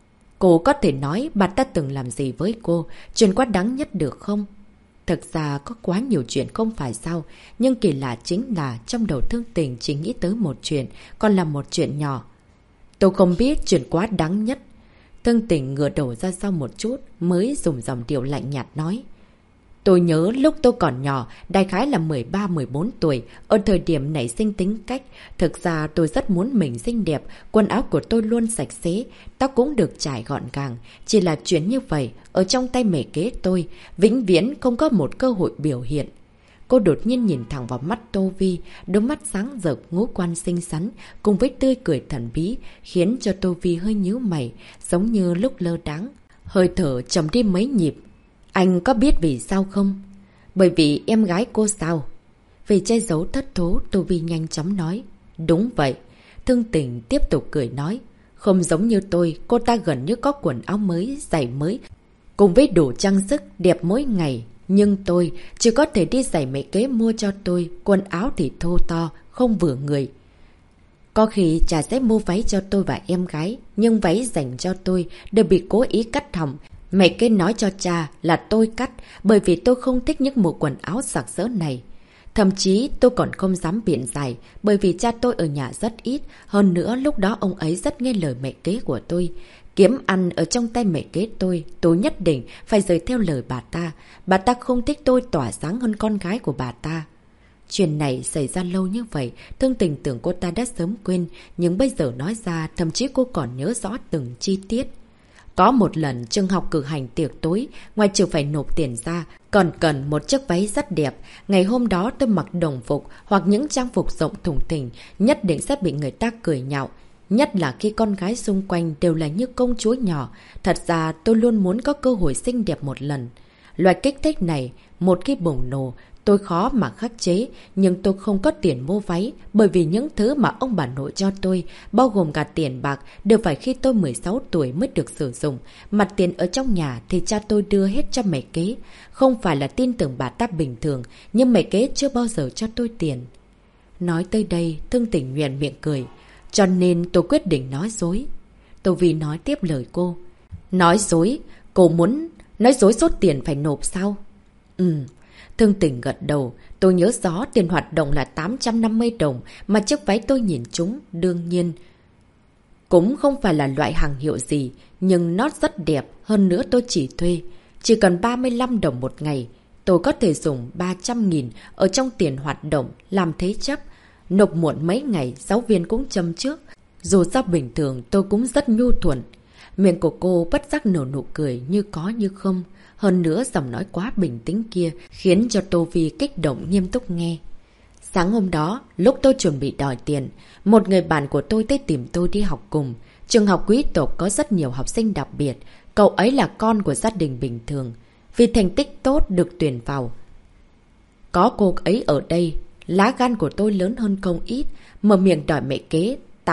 Cô có thể nói bà ta từng làm gì với cô, chuyện quá đáng nhất được không? Thực ra có quá nhiều chuyện không phải sao, nhưng kỳ lạ chính là trong đầu Thương Tình chỉ nghĩ tới một chuyện, còn là một chuyện nhỏ. Tôi không biết chuyện quá đáng nhất. Thương Tình ngửa đầu ra sau một chút, mới dùng dòng điệu lạnh nhạt nói. Tôi nhớ lúc tôi còn nhỏ, đại khái là 13-14 tuổi, ở thời điểm nảy sinh tính cách. Thực ra tôi rất muốn mình xinh đẹp, quần áo của tôi luôn sạch sẽ, tóc cũng được trải gọn gàng. Chỉ là chuyện như vậy, ở trong tay mẹ kế tôi, vĩnh viễn không có một cơ hội biểu hiện. Cô đột nhiên nhìn thẳng vào mắt Tô Vi, đôi mắt sáng rực, ngũ quan xinh xắn, cùng với tươi cười thần bí, khiến cho Tô Vi hơi nhíu mày, giống như lúc lơ đãng. Hơi thở chậm đi mấy nhịp. Anh có biết vì sao không? Bởi vì em gái cô sao? Vì che giấu thất thố, Tô Vi nhanh chóng nói. Đúng vậy. Thương Tình tiếp tục cười nói. Không giống như tôi, cô ta gần như có quần áo mới, giày mới, cùng với đủ trang sức đẹp mỗi ngày. Nhưng tôi chỉ có thể đi giày mẹ kế mua cho tôi, quần áo thì thô to, không vừa người. Có khi chả sẽ mua váy cho tôi và em gái, nhưng váy dành cho tôi đều bị cố ý cắt hỏng. Mẹ kế nói cho cha là tôi cắt, bởi vì tôi không thích những bộ quần áo sặc sỡ này. Thậm chí tôi còn không dám biện giải, bởi vì cha tôi ở nhà rất ít. Hơn nữa lúc đó ông ấy rất nghe lời mẹ kế của tôi. Kiếm ăn ở trong tay mẹ kế tôi nhất định phải rời theo lời bà ta. Bà ta không thích tôi tỏa sáng hơn con gái của bà ta. Chuyện này xảy ra lâu như vậy, Thương Tình tưởng cô ta đã sớm quên, nhưng bây giờ nói ra thậm chí cô còn nhớ rõ từng chi tiết. Có một lần trường học cử hành tiệc tối, ngoài trừ phải nộp tiền ra, còn cần một chiếc váy rất đẹp. Ngày hôm đó tôi mặc đồng phục hoặc những trang phục rộng thùng thình, nhất định sẽ bị người ta cười nhạo. Nhất là khi con gái xung quanh đều là như công chúa nhỏ. Thật ra tôi luôn muốn có cơ hội xinh đẹp một lần. Loại kích thích này, một khi bùng nổ, Tôi khó mà khắc chế, nhưng tôi không có tiền mua váy, bởi vì những thứ mà ông bà nội cho tôi, bao gồm cả tiền bạc, đều phải khi tôi 16 tuổi mới được sử dụng. Mặt tiền ở trong nhà thì cha tôi đưa hết cho mẹ kế. Không phải là tin tưởng bà ta bình thường, nhưng mẹ kế chưa bao giờ cho tôi tiền. Nói tới đây, Thương Tỉnh nhoẻn miệng cười. Cho nên tôi quyết định nói dối. Tô Vi nói tiếp lời cô. Nói dối? Cô muốn nói dối số tiền phải nộp sao? Thương Tỉnh gật đầu. Tôi nhớ rõ tiền hoạt động là 850 đồng, mà chiếc váy tôi nhìn chúng, đương nhiên cũng không phải là loại hàng hiệu gì, nhưng nó rất đẹp, hơn nữa tôi chỉ thuê. Chỉ cần 35 đồng một ngày, tôi có thể dùng 300.000 ở trong tiền hoạt động, làm thế chấp. Nộp muộn mấy ngày, giáo viên cũng châm trước. Dù sao bình thường tôi cũng rất nhu thuận. Miệng của cô bất giác nở nụ cười như có như không. Hơn nữa giọng nói quá bình tĩnh kia khiến cho Tô Vi kích động nghiêm túc nghe. Sáng hôm đó, lúc tôi chuẩn bị đòi tiền, một người bạn của tôi tới tìm tôi đi học cùng. Trường học quý tộc có rất nhiều học sinh đặc biệt. Cậu ấy là con của gia đình bình thường. Vì thành tích tốt được tuyển vào. Có cô ấy ở đây, lá gan của tôi lớn hơn không ít, mở miệng đòi mẹ kế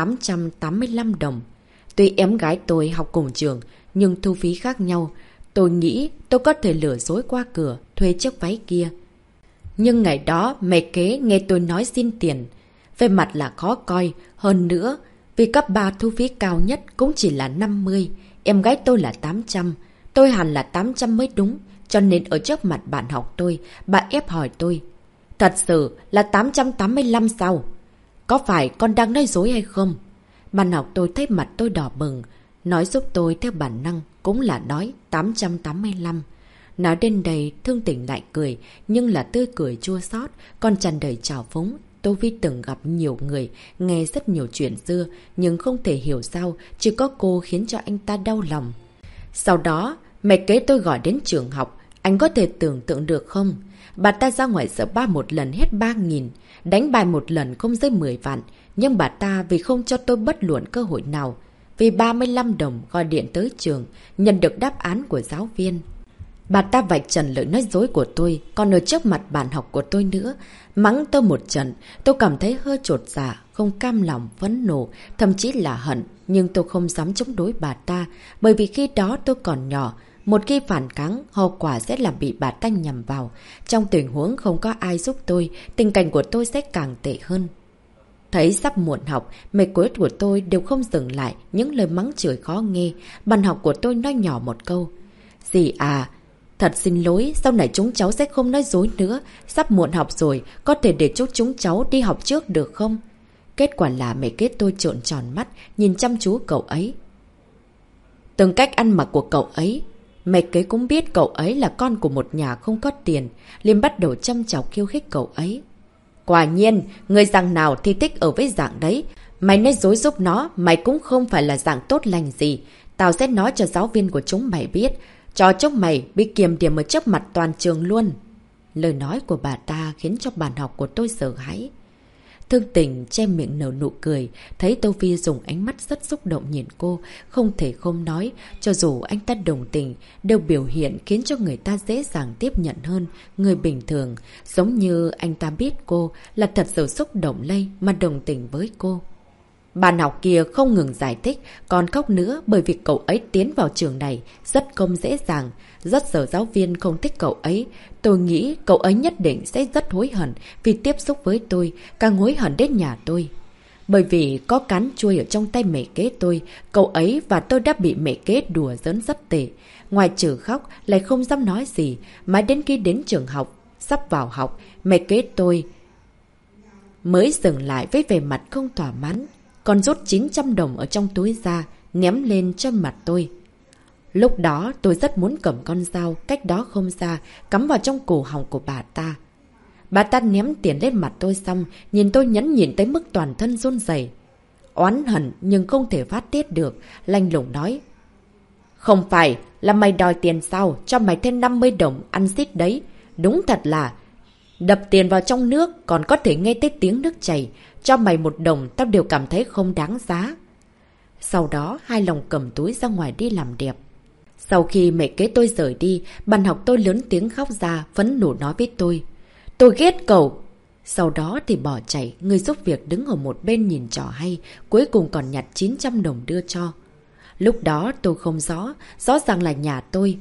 885 đồng. Tuy em gái tôi học cùng trường, nhưng thu phí khác nhau. Tôi nghĩ tôi có thể lừa dối qua cửa, thuê chiếc váy kia. Nhưng ngày đó, mẹ kế nghe tôi nói xin tiền. Về mặt là khó coi, hơn nữa, vì cấp 3 thu phí cao nhất cũng chỉ là 50, em gái tôi là 800. Tôi hẳn là 800 mới đúng, cho nên ở trước mặt bạn học tôi, bà ép hỏi tôi. Thật sự là 885 sao? Có phải con đang nói dối hay không? Bạn học tôi thấy mặt tôi đỏ bừng, nói giúp tôi theo bản năng, cũng là nói 885. Nói đến đây, Thương Tỉnh lại cười, nhưng là tươi cười chua xót, còn tràn đầy trào phúng. Tô Vi từng gặp nhiều người, nghe rất nhiều chuyện xưa, nhưng không thể hiểu sao, chỉ có cô khiến cho anh ta đau lòng. Sau đó, mẹ kế tôi gọi đến trường học, anh có thể tưởng tượng được không? Bà ta ra ngoài sợ ba một lần hết 3.000, đánh bài một lần không dưới 10 vạn, nhưng bà ta vì không cho tôi bất luận cơ hội nào, vì 35 đồng gọi điện tới trường, nhận được đáp án của giáo viên. Bà ta vạch trần lời nói dối của tôi, còn ở trước mặt bạn học của tôi nữa. Mắng tôi một trận, tôi cảm thấy hơi chột dạ, không cam lòng, phẫn nộ, thậm chí là hận. Nhưng tôi không dám chống đối bà ta, bởi vì khi đó tôi còn nhỏ. Một khi phản kháng, hậu quả sẽ là bị bà ta nhầm vào. Trong tình huống không có ai giúp tôi, tình cảnh của tôi sẽ càng tệ hơn. Thấy sắp muộn học, mẹ cuối của tôi đều không dừng lại những lời mắng chửi khó nghe. Bạn học của tôi nói nhỏ một câu. Dì à, thật xin lỗi, sau này chúng cháu sẽ không nói dối nữa. Sắp muộn học rồi, có thể để chúc chúng cháu đi học trước được không? Kết quả là mẹ kế tôi trợn tròn mắt, nhìn chăm chú cậu ấy. Từng cách ăn mặc của cậu ấy, mẹ kế cũng biết cậu ấy là con của một nhà không có tiền, liền bắt đầu chăm chọc khiêu khích cậu ấy. Quả nhiên, người dạng nào thì thích ở với dạng đấy. Mày nói dối giúp nó, mày cũng không phải là dạng tốt lành gì. Tao sẽ nói cho giáo viên của chúng mày biết, cho chúng mày bị kiềm điểm ở trước mặt toàn trường luôn. Lời nói của bà ta khiến cho bạn học của tôi sợ hãi. Thương Tình che miệng nở nụ cười, thấy Tô Vi dùng ánh mắt rất xúc động nhìn cô, không thể không nói, cho dù anh ta đồng tình, đều biểu hiện khiến cho người ta dễ dàng tiếp nhận hơn người bình thường, giống như anh ta biết cô là thật sự xúc động lây mà đồng tình với cô. Bạn học kia không ngừng giải thích, còn khóc nữa bởi vì cậu ấy tiến vào trường này rất không dễ dàng. Rất sợ giáo viên không thích cậu ấy. Tôi nghĩ cậu ấy nhất định sẽ rất hối hận vì tiếp xúc với tôi, càng hối hận đến nhà tôi. Bởi vì có cán chuôi ở trong tay mẹ kế tôi, cậu ấy và tôi đã bị mẹ kế đùa giỡn rất tệ. Ngoài trừ khóc, lại không dám nói gì. Mãi đến khi đến trường học, sắp vào học, mẹ kế tôi mới dừng lại với vẻ mặt không thỏa mãn. Còn rút 900 đồng ở trong túi ra, ném lên cho mặt tôi. Lúc đó tôi rất muốn cầm con dao cách đó không xa, cắm vào trong cổ họng của bà ta. Bà ta ném tiền lên mặt tôi xong, nhìn tôi nhẫn nhịn tới mức toàn thân run rẩy. Oán hận nhưng không thể phát tiết được, lanh lùng nói. Không phải là mày đòi tiền sao, cho mày thêm 50 đồng ăn xít đấy. Đúng thật là đập tiền vào trong nước còn có thể nghe tới tiếng nước chảy. Cho mày 1 đồng tao đều cảm thấy không đáng giá. Sau đó hai lòng cầm túi ra ngoài đi làm đẹp. Sau khi mẹ kế tôi rời đi, bạn học tôi lớn tiếng khóc ra, phẫn nộ nói với tôi. Tôi ghét cậu. Sau đó thì bỏ chạy, người giúp việc đứng ở một bên nhìn trò hay, cuối cùng còn nhặt 900 đồng đưa cho. Lúc đó tôi không rõ ràng là nhà tôi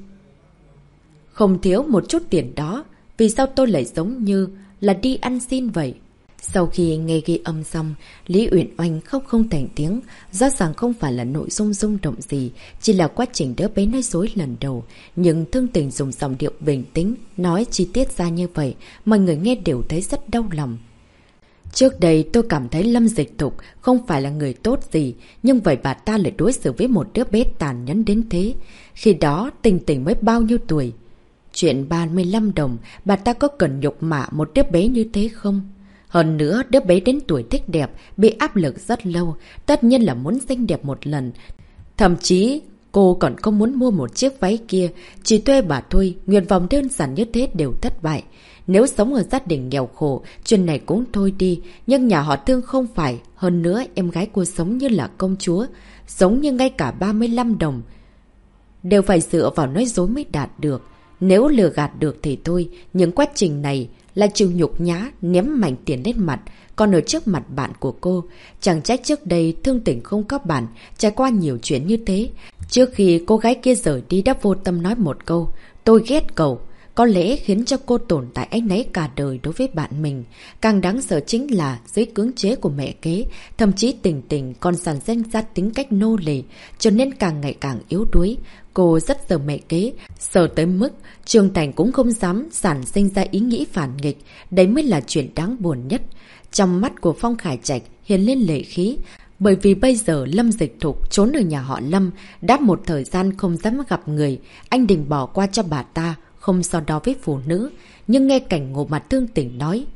không thiếu một chút tiền đó, vì sao tôi lại giống như là đi ăn xin vậy? Sau khi nghe ghi âm xong, Lý Uyển Oanh khóc không thành tiếng, rõ ràng không phải là nội dung rung động gì, chỉ là quá trình đứa bé nói dối lần đầu. Nhưng Thương Tình dùng giọng điệu bình tĩnh, nói chi tiết ra như vậy, mọi người nghe đều thấy rất đau lòng. Trước đây tôi cảm thấy Lâm Dịch Thục không phải là người tốt gì, nhưng vậy bà ta lại đối xử với một đứa bé tàn nhẫn đến thế. Khi đó Tình Tình mới bao nhiêu tuổi? Chuyện 35 đồng, bà ta có cần nhục mạ một đứa bé như thế không? Hơn nữa, đứa bé đến tuổi thích đẹp, bị áp lực rất lâu, tất nhiên là muốn xinh đẹp một lần. Thậm chí, cô còn không muốn mua một chiếc váy kia, chỉ thuê bà thôi, nguyện vọng đơn giản như thế đều thất bại. Nếu sống ở gia đình nghèo khổ, chuyện này cũng thôi đi, nhưng nhà họ Thương không phải. Hơn nữa, em gái cô sống như là công chúa, giống như ngay cả 35 đồng. Đều phải dựa vào nói dối mới đạt được. Nếu lừa gạt được thì thôi, những quá trình này là chịu nhục nhã, ném mảnh tiền lên mặt, còn ở trước mặt bạn của cô. Chẳng trách trước đây Thương Tình không có bạn, trải qua nhiều chuyện như thế. Trước khi cô gái kia rời đi đã vô tâm nói một câu, tôi ghét cậu. Có lẽ khiến cho cô tồn tại áy náy cả đời đối với bạn mình. Càng đáng sợ chính là dưới cưỡng chế của mẹ kế, thậm chí Tình Tình còn sản sinh ra tính cách nô lệ, cho nên càng ngày càng yếu đuối. Cô rất sợ mẹ kế, sợ tới mức Trương Thành cũng không dám sản sinh ra ý nghĩ phản nghịch. Đấy mới là chuyện đáng buồn nhất. Trong mắt của Phong Khải Trạch hiện lên lệ khí, bởi vì bây giờ Lâm Dịch Thục trốn ở nhà họ Lâm, đã một thời gian không dám gặp người. Anh định bỏ qua cho bà ta, không so đo với phụ nữ. Nhưng nghe cảnh Ngộ Mặt Thương Tình nói,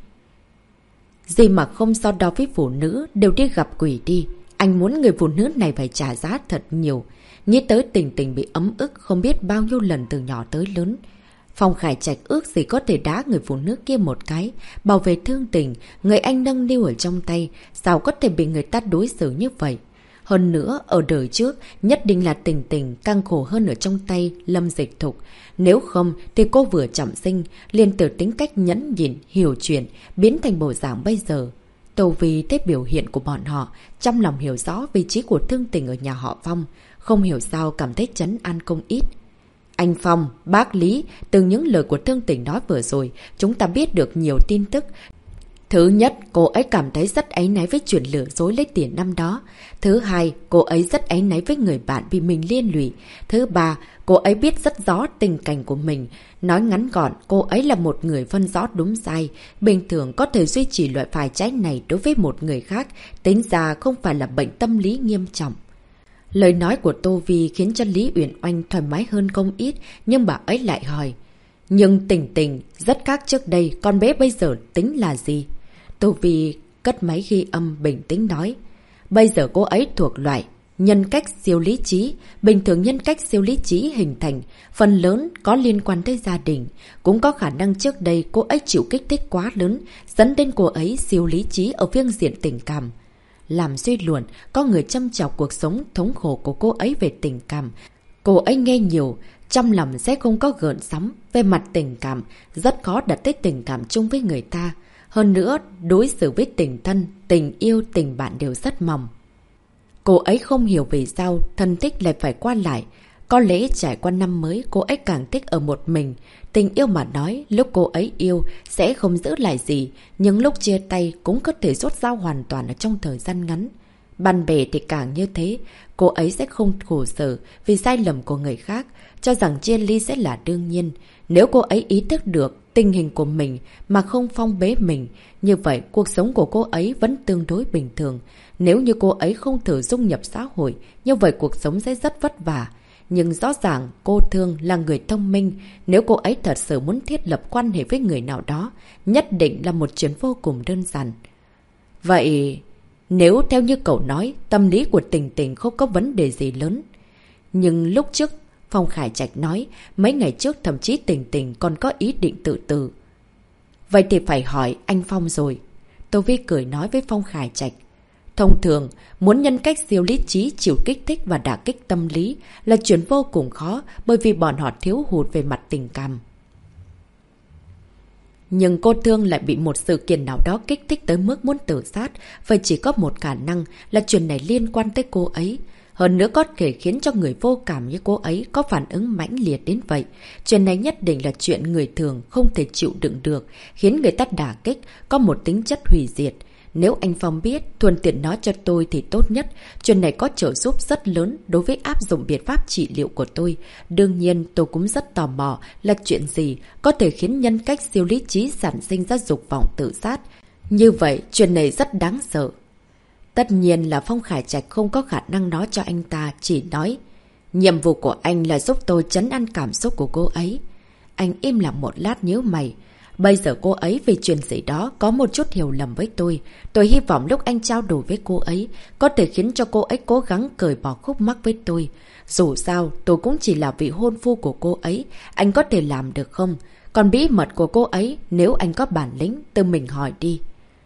gì mà không so đo với phụ nữ, đều đi gặp quỷ đi. Anh muốn người phụ nữ này phải trả giá thật nhiều. Nghĩ tới Tình Tình bị ấm ức không biết bao nhiêu lần từ nhỏ tới lớn. Phong Khải Trạch ước gì có thể đá người phụ nữ kia một cái, bảo vệ Thương Tình, người anh nâng niu ở trong tay, sao có thể bị người ta đối xử như vậy. Hơn nữa, ở đời trước, nhất định là Tình Tình càng khổ hơn ở trong tay Lâm Dịch Thục. Nếu không, thì cô vừa trọng sinh, liền từ tính cách nhẫn nhịn, hiểu chuyện, biến thành bộ dạng bây giờ. Tô Vi thấy biểu hiện của bọn họ, trong lòng hiểu rõ vị trí của Thương Tình ở nhà họ Phong, không hiểu sao cảm thấy trấn an không ít. Anh Phong, bác Lý, từ những lời của Thương Tình nói vừa rồi, chúng ta biết được nhiều tin tức. Thứ nhất, cô ấy cảm thấy rất áy náy với chuyện lừa dối lấy tiền năm đó. Thứ hai, cô ấy rất áy náy với người bạn bị mình liên lụy. Thứ ba, cô ấy biết rất rõ tình cảnh của mình. Nói ngắn gọn, cô ấy là một người phân rõ đúng sai. Bình thường có thể duy trì loại phải trái này đối với một người khác, tính ra không phải là bệnh tâm lý nghiêm trọng. Lời nói của Tô Vi khiến cho Lý Uyển Oanh thoải mái hơn không ít, nhưng bà ấy lại hỏi. Nhưng Tình Tình rất khác trước đây, con bé bây giờ tính là gì? Tô Vi cất máy ghi âm bình tĩnh nói. Bây giờ cô ấy thuộc loại nhân cách siêu lý trí. Bình thường nhân cách siêu lý trí hình thành, phần lớn có liên quan tới gia đình. Cũng có khả năng trước đây cô ấy chịu kích thích quá lớn, dẫn đến cô ấy siêu lý trí ở phương diện tình cảm. Làm suy luận, có người châm chọc cuộc sống thống khổ của cô ấy về tình cảm. Cô ấy nghe nhiều, trong lòng sẽ không có gợn sóng. Về mặt tình cảm, rất khó đặt tới tình cảm chung với người ta. Hơn nữa, đối xử với tình thân, tình yêu, tình bạn đều rất mỏng. Cô ấy không hiểu vì sao thân thích lại phải qua lại. Có lẽ trải qua năm mới, cô ấy càng thích ở một mình. Tình yêu mà nói, lúc cô ấy yêu sẽ không giữ lại gì, nhưng lúc chia tay cũng có thể rút dao hoàn toàn ở trong thời gian ngắn. Bạn bè thì càng như thế, cô ấy sẽ không khổ sở vì sai lầm của người khác, cho rằng chia ly sẽ là đương nhiên. Nếu cô ấy ý thức được tình hình của mình mà không phong bế mình, như vậy cuộc sống của cô ấy vẫn tương đối bình thường. Nếu như cô ấy không thử dung nhập xã hội, như vậy cuộc sống sẽ rất vất vả. Nhưng rõ ràng cô Thương là người thông minh, nếu cô ấy thật sự muốn thiết lập quan hệ với người nào đó, nhất định là một chuyện vô cùng đơn giản. Vậy, nếu theo như cậu nói, tâm lý của Tình Tình không có vấn đề gì lớn. Nhưng lúc trước, Phong Khải Trạch nói, mấy ngày trước thậm chí Tình Tình còn có ý định tự tử. Vậy thì phải hỏi anh Phong rồi. Tô Vi cười nói với Phong Khải Trạch. Thông thường, muốn nhân cách siêu lý trí chịu kích thích và đả kích tâm lý là chuyện vô cùng khó bởi vì bọn họ thiếu hụt về mặt tình cảm. Nhưng cô Thương lại bị một sự kiện nào đó kích thích tới mức muốn tự sát. Vậy chỉ có một khả năng là chuyện này liên quan tới cô ấy. Hơn nữa có thể khiến cho người vô cảm như cô ấy có phản ứng mãnh liệt đến vậy. Chuyện này nhất định là chuyện người thường không thể chịu đựng được, khiến người ta đả kích, có một tính chất hủy diệt. Nếu anh Phong biết, thuận tiện nói cho tôi thì tốt nhất. Chuyện này có trợ giúp rất lớn đối với áp dụng biện pháp trị liệu của tôi. Đương nhiên, tôi cũng rất tò mò là chuyện gì có thể khiến nhân cách siêu lý trí sản sinh ra dục vọng tự sát. Như vậy, chuyện này rất đáng sợ. Tất nhiên là Phong Khải Trạch không có khả năng nói cho anh ta, chỉ nói nhiệm vụ của anh là giúp tôi trấn an cảm xúc của cô ấy. Anh im lặng một lát nhíu mày. Bây giờ cô ấy vì chuyện gì đó có một chút hiểu lầm với tôi. Tôi hy vọng lúc anh trao đổi với cô ấy có thể khiến cho cô ấy cố gắng cởi bỏ khúc mắc với tôi. Dù sao, tôi cũng chỉ là vị hôn phu của cô ấy. Anh có thể làm được không? Còn bí mật của cô ấy, nếu anh có bản lĩnh, tự mình hỏi đi.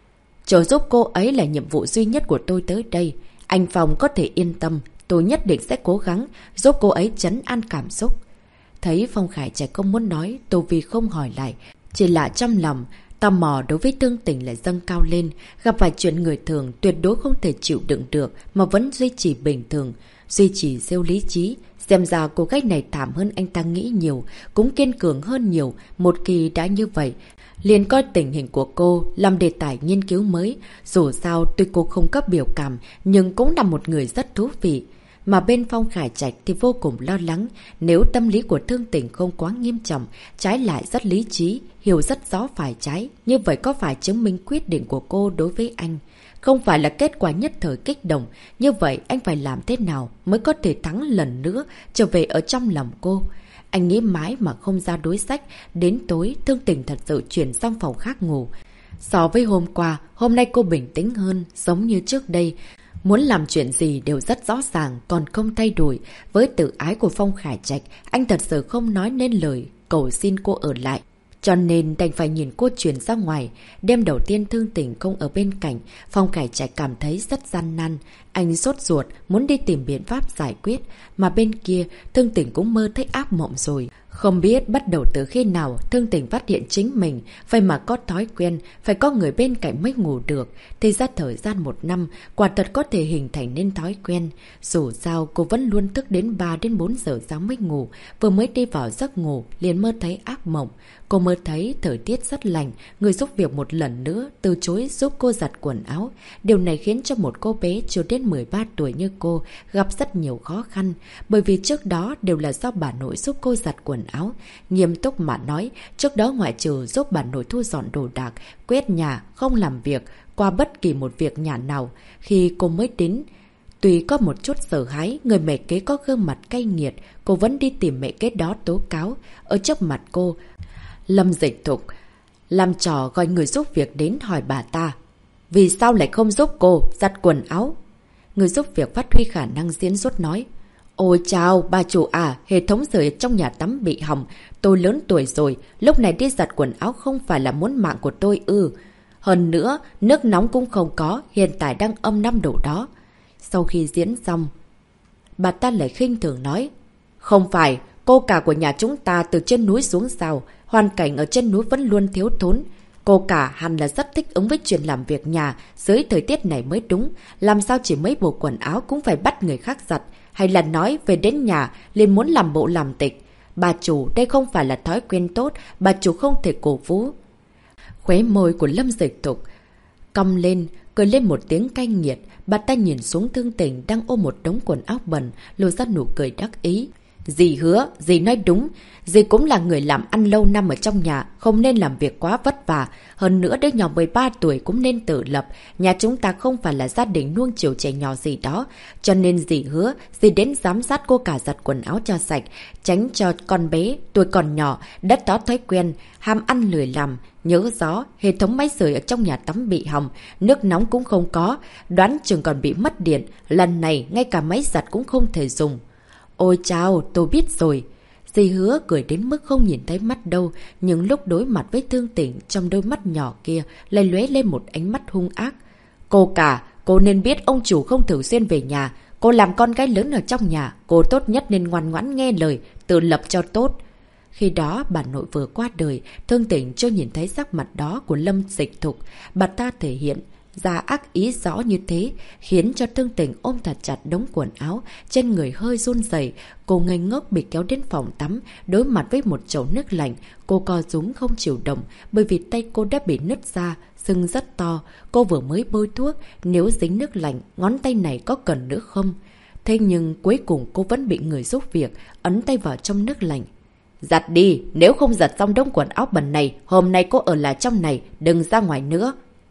Trợ giúp cô ấy là nhiệm vụ duy nhất của tôi tới đây. Anh Phong có thể yên tâm, tôi nhất định sẽ cố gắng giúp cô ấy trấn an cảm xúc. Thấy Phong Khải Trạch không muốn nói, Tô Vi không hỏi lại. Chỉ là trong lòng, tò mò đối với Thương Tình lại dâng cao lên. Gặp phải chuyện người thường tuyệt đối không thể chịu đựng được mà vẫn duy trì bình thường, duy trì siêu lý trí. Xem ra cô gái này thảm hơn anh ta nghĩ nhiều, cũng kiên cường hơn nhiều. Một khi đã như vậy, liền coi tình hình của cô làm đề tài nghiên cứu mới. Dù sao tuy cô không có biểu cảm, nhưng cũng là một người rất thú vị. Mà bên Phong Khải Trạch thì vô cùng lo lắng, nếu tâm lý của Thương Tình không quá nghiêm trọng, trái lại rất lý trí, hiểu rất rõ phải trái, như vậy có phải chứng minh quyết định của cô đối với anh không phải là kết quả nhất thời kích động, như vậy anh phải làm thế nào mới có thể thắng lần nữa trở về ở trong lòng cô. Anh nghĩ mãi mà không ra đối sách, đến tối Thương Tình thật sự chuyển sang phòng khác ngủ. So với hôm qua, hôm nay cô bình tĩnh hơn, giống như trước đây. Muốn làm chuyện gì đều rất rõ ràng, còn không thay đổi. Với tự ái của Phong Khải Trạch, anh thật sự không nói nên lời, cầu xin cô ở lại. Cho nên đành phải nhìn cô chuyển ra ngoài. Đêm đầu tiên Thương Tình không ở bên cạnh, Phong Khải Trạch cảm thấy rất gian nan. Anh sốt ruột, muốn đi tìm biện pháp giải quyết. Mà bên kia, Thương Tình cũng mơ thấy ác mộng rồi. Không biết bắt đầu từ khi nào Thương Tình phát hiện chính mình phải mà có thói quen, phải có người bên cạnh mới ngủ được. Thì ra thời gian 1 năm, quả thật có thể hình thành nên thói quen. Dù sao cô vẫn luôn thức đến 3 đến 4 giờ sáng mới ngủ. Vừa mới đi vào giấc ngủ, liền mơ thấy ác mộng. Cô mơ thấy thời tiết rất lạnh, người giúp việc một lần nữa từ chối giúp cô giặt quần áo. Điều này khiến cho một cô bé chưa đến 13 tuổi như cô gặp rất nhiều khó khăn, bởi vì trước đó đều là do bà nội giúp cô giặt quần áo. Nghiêm túc mà nói, trước đó ngoại trừ giúp bà nội thu dọn đồ đạc, quét nhà, không làm việc, qua bất kỳ một việc nhà nào. Khi cô mới đến, tuy có một chút sợ hãi, người mẹ kế có gương mặt cay nghiệt, cô vẫn đi tìm mẹ kế đó tố cáo. Ở trước mặt cô, Lâm Dịch Thục làm trò gọi người giúp việc đến hỏi bà ta, vì sao lại không giúp cô giặt quần áo? Người giúp việc phát huy khả năng diễn xuất nói, ôi chào, bà chủ à, hệ thống rửa trong nhà tắm bị hỏng, tôi lớn tuổi rồi, lúc này đi giặt quần áo không phải là muốn mạng của tôi ư. Hơn nữa, nước nóng cũng không có, hiện tại đang âm 5 độ đó. Sau khi diễn xong, bà ta lại khinh thường nói, không phải, cô cả của nhà chúng ta từ trên núi xuống sao, hoàn cảnh ở trên núi vẫn luôn thiếu thốn. Cô cả hẳn là rất thích ứng với chuyện làm việc nhà dưới thời tiết này mới đúng. Làm sao chỉ mấy bộ quần áo cũng phải bắt người khác giặt. Hay là nói về đến nhà liền muốn làm bộ làm tịch. Bà chủ, đây không phải là thói quen tốt, bà chủ không thể cổ vũ. Khóe môi của Lâm Dịch Thục cong lên, cười lên một tiếng cay nghiệt. Bà ta nhìn xuống Thương Tình đang ôm một đống quần áo bẩn, lộ ra nụ cười đắc ý. Dì hứa, dì nói đúng. Dì cũng là người làm ăn lâu năm ở trong nhà, không nên làm việc quá vất vả. Hơn nữa đứa nhỏ 13 tuổi cũng nên tự lập. Nhà chúng ta không phải là gia đình nuông chiều trẻ nhỏ gì đó. Cho nên dì hứa, dì đến giám sát cô cả giặt quần áo cho sạch. Tránh cho con bé, tuổi còn nhỏ, đã có thói quen, ham ăn lười làm. Nhớ rõ, hệ thống máy sưởi ở trong nhà tắm bị hỏng, nước nóng cũng không có. Đoán chừng còn bị mất điện. Lần này, ngay cả máy giặt cũng không thể dùng. Ôi chào, tôi biết rồi. Dì hứa cười đến mức không nhìn thấy mắt đâu, nhưng lúc đối mặt với Thương Tình, trong đôi mắt nhỏ kia lại lóe lên một ánh mắt hung ác. Cô cả, cô nên biết ông chủ không thường xuyên về nhà. Cô làm con gái lớn ở trong nhà, cô tốt nhất nên ngoan ngoãn nghe lời, tự lập cho tốt. Khi đó bà nội vừa qua đời, Thương Tình chưa nhìn thấy sắc mặt đó của Lâm Dịch Thục. Bà ta thể hiện ra ác ý rõ như thế, khiến cho Thương Tình ôm thật chặt đống quần áo, trên người hơi run rẩy. Cô ngây ngốc bị kéo đến phòng tắm, đối mặt với một chậu nước lạnh. Cô co rúm không chịu động, bởi vì tay cô đã bị nứt ra, sưng rất to. Cô vừa mới bôi thuốc, nếu dính nước lạnh, ngón tay này có cần nữa không? Thế nhưng cuối cùng cô vẫn bị người giúp việc ấn tay vào trong nước lạnh. Giặt đi, nếu không giặt xong đống quần áo bẩn này, hôm nay cô ở lại trong này, đừng ra ngoài nữa.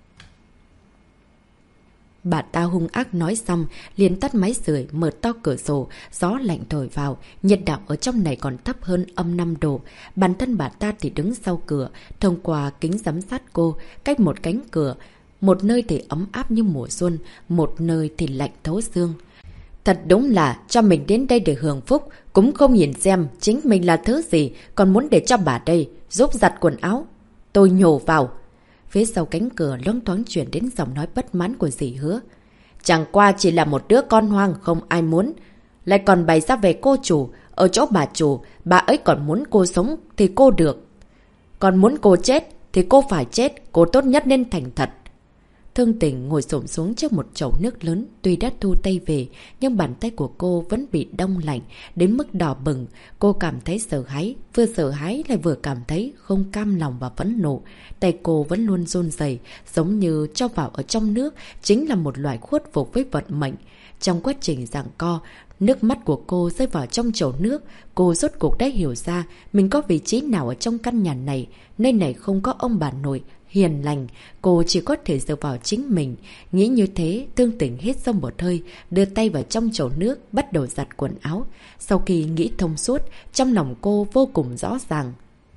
Bà ta hung ác nói xong, liền tắt máy sưởi, mở to cửa sổ, gió lạnh thổi vào, nhiệt độ ở trong này còn thấp hơn âm 5 độ. Bản thân bà ta thì đứng sau cửa, thông qua kính giám sát cô, cách một cánh cửa, một nơi thì ấm áp như mùa xuân, một nơi thì lạnh thấu xương. Thật đúng là cho mình đến đây để hưởng phúc, cũng không nhìn xem chính mình là thứ gì, còn muốn để cho bà đây giúp giặt quần áo. Tôi nhổ vào. Phía sau cánh cửa loáng thoáng chuyển đến giọng nói bất mãn của dì Hứa. Chẳng qua chỉ là một đứa con hoang không ai muốn. Lại còn bày ra về cô chủ, ở chỗ bà chủ, bà ấy còn muốn cô sống thì cô được. Còn muốn cô chết thì cô phải chết, cô tốt nhất nên thành thật. Thương Tình ngồi xổm xuống trước một chậu nước lớn, tuy đã thu tay về, nhưng bàn tay của cô vẫn bị đông lạnh, đến mức đỏ bừng. Cô cảm thấy sợ hãi, vừa sợ hãi lại vừa cảm thấy không cam lòng và phẫn nộ. Tay cô vẫn luôn run rẩy, giống như cho vào ở trong nước, chính là một loại khuất phục với vận mệnh. Trong quá trình giằng co, nước mắt của cô rơi vào trong chậu nước. Cô rốt cuộc đã hiểu ra mình có vị trí nào ở trong căn nhà này. Nơi này không có ông bà nội hiền lành, cô chỉ có thể dựa vào chính mình. Nghĩ như thế, Thương Tình hít sâu một hơi, đưa tay vào trong chậu nước, bắt đầu giặt quần áo. Sau khi nghĩ thông suốt, trong lòng cô vô cùng rõ ràng.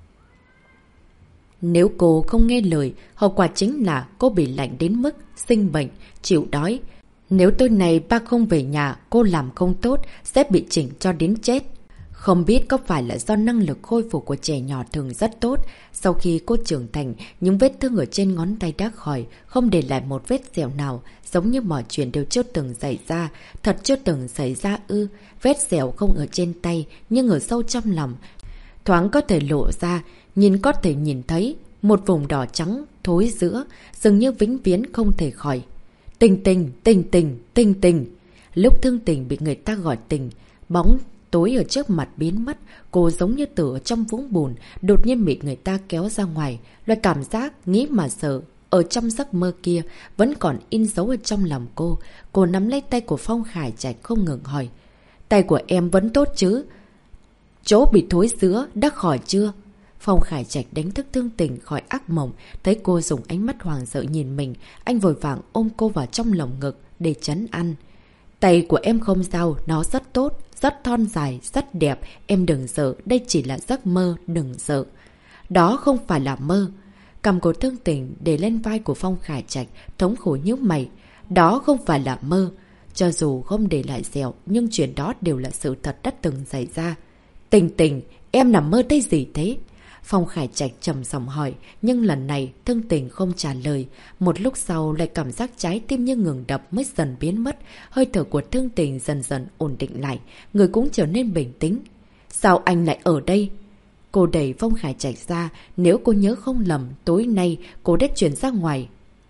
Nếu cô không nghe lời, hậu quả chính là cô bị lạnh đến mức sinh bệnh, chịu đói. Nếu tối nay ba không về nhà, cô làm không tốt, sẽ bị chỉnh cho đến chết. Không biết có phải là do năng lực khôi phục của trẻ nhỏ thường rất tốt. Sau khi cô trưởng thành, những vết thương ở trên ngón tay đã khỏi, không để lại một vết dẻo nào, giống như mọi chuyện đều chưa từng xảy ra. Thật chưa từng xảy ra ư? Vết dẻo không ở trên tay, nhưng ở sâu trong lòng. Thoáng có thể lộ ra, có thể nhìn thấy một vùng đỏ trắng thối giữa, dường như vĩnh viễn không thể khỏi. Tình Tình, Tình Tình, Tình Tình. Lúc Thương Tình bị người ta gọi tình, bóng tối ở trước mặt biến mất, cô giống như tử ở trong vũng bùn, đột nhiên bị người ta kéo ra ngoài. Loại cảm giác nghĩ mà sợ ở trong giấc mơ kia vẫn còn in dấu ở trong lòng cô. Cô nắm lấy tay của Phong Khải Trạch không ngừng hỏi. Tay của em vẫn tốt chứ? Chỗ bị thối giữa đã khỏi chưa? Phong Khải Trạch đánh thức Thương Tình khỏi ác mộng, thấy cô dùng ánh mắt hoàng sợ nhìn mình, anh vội vàng ôm cô vào trong lồng ngực để trấn an. Tay của em không sao, nó rất tốt, rất thon dài, rất đẹp, em đừng sợ, đây chỉ là giấc mơ, đừng sợ. Đó không phải là mơ. Cầm cổ Thương Tình để lên vai của Phong Khải Trạch, thống khổ nhíu mày. Đó không phải là mơ. Cho dù không để lại dẻo, nhưng chuyện đó đều là sự thật đã từng xảy ra. Tình Tình, em nằm mơ thấy gì thế? Phong Khải Trạch trầm giọng hỏi, nhưng lần này Thương Tình không trả lời. Một lúc sau lại cảm giác trái tim như ngừng đập mới dần biến mất. Hơi thở của Thương Tình dần dần ổn định lại, người cũng trở nên bình tĩnh. Sao anh lại ở đây? Cô đẩy Phong Khải Trạch ra, nếu cô nhớ không lầm, tối nay cô đã chuyển ra ngoài.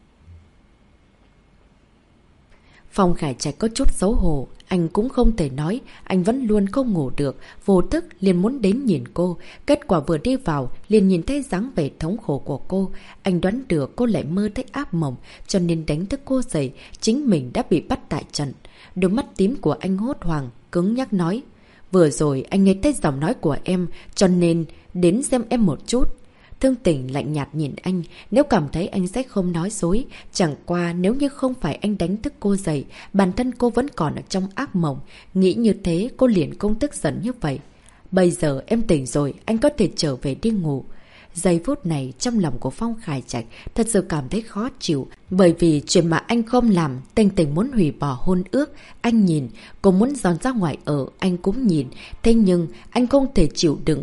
Phong Khải Trạch có chút xấu hổ, anh cũng không thể nói, anh vẫn luôn không ngủ được, vô thức liền muốn đến nhìn cô. Kết quả vừa đi vào, liền nhìn thấy dáng vẻ thống khổ của cô. Anh đoán được cô lại mơ thấy ác mộng, cho nên đánh thức cô dậy, chính mình đã bị bắt tại trận. Đôi mắt tím của anh hốt hoảng, cứng nhắc nói. Vừa rồi anh nghe thấy giọng nói của em, cho nên đến xem em một chút. Thương Tình lạnh nhạt nhìn anh, nếu cảm thấy anh sẽ không nói dối. Chẳng qua nếu như không phải anh đánh thức cô dậy, bản thân cô vẫn còn ở trong ác mộng. Nghĩ như thế cô liền không tức giận như vậy. Bây giờ em tỉnh rồi, anh có thể trở về đi ngủ. Giây phút này trong lòng của Phong Khải Trạch thật sự cảm thấy khó chịu. Bởi vì chuyện mà anh không làm, Tình Tình muốn hủy bỏ hôn ước. Anh nhìn, cô muốn dọn ra ngoài ở, anh cũng nhìn. Thế nhưng anh không thể chịu đựng.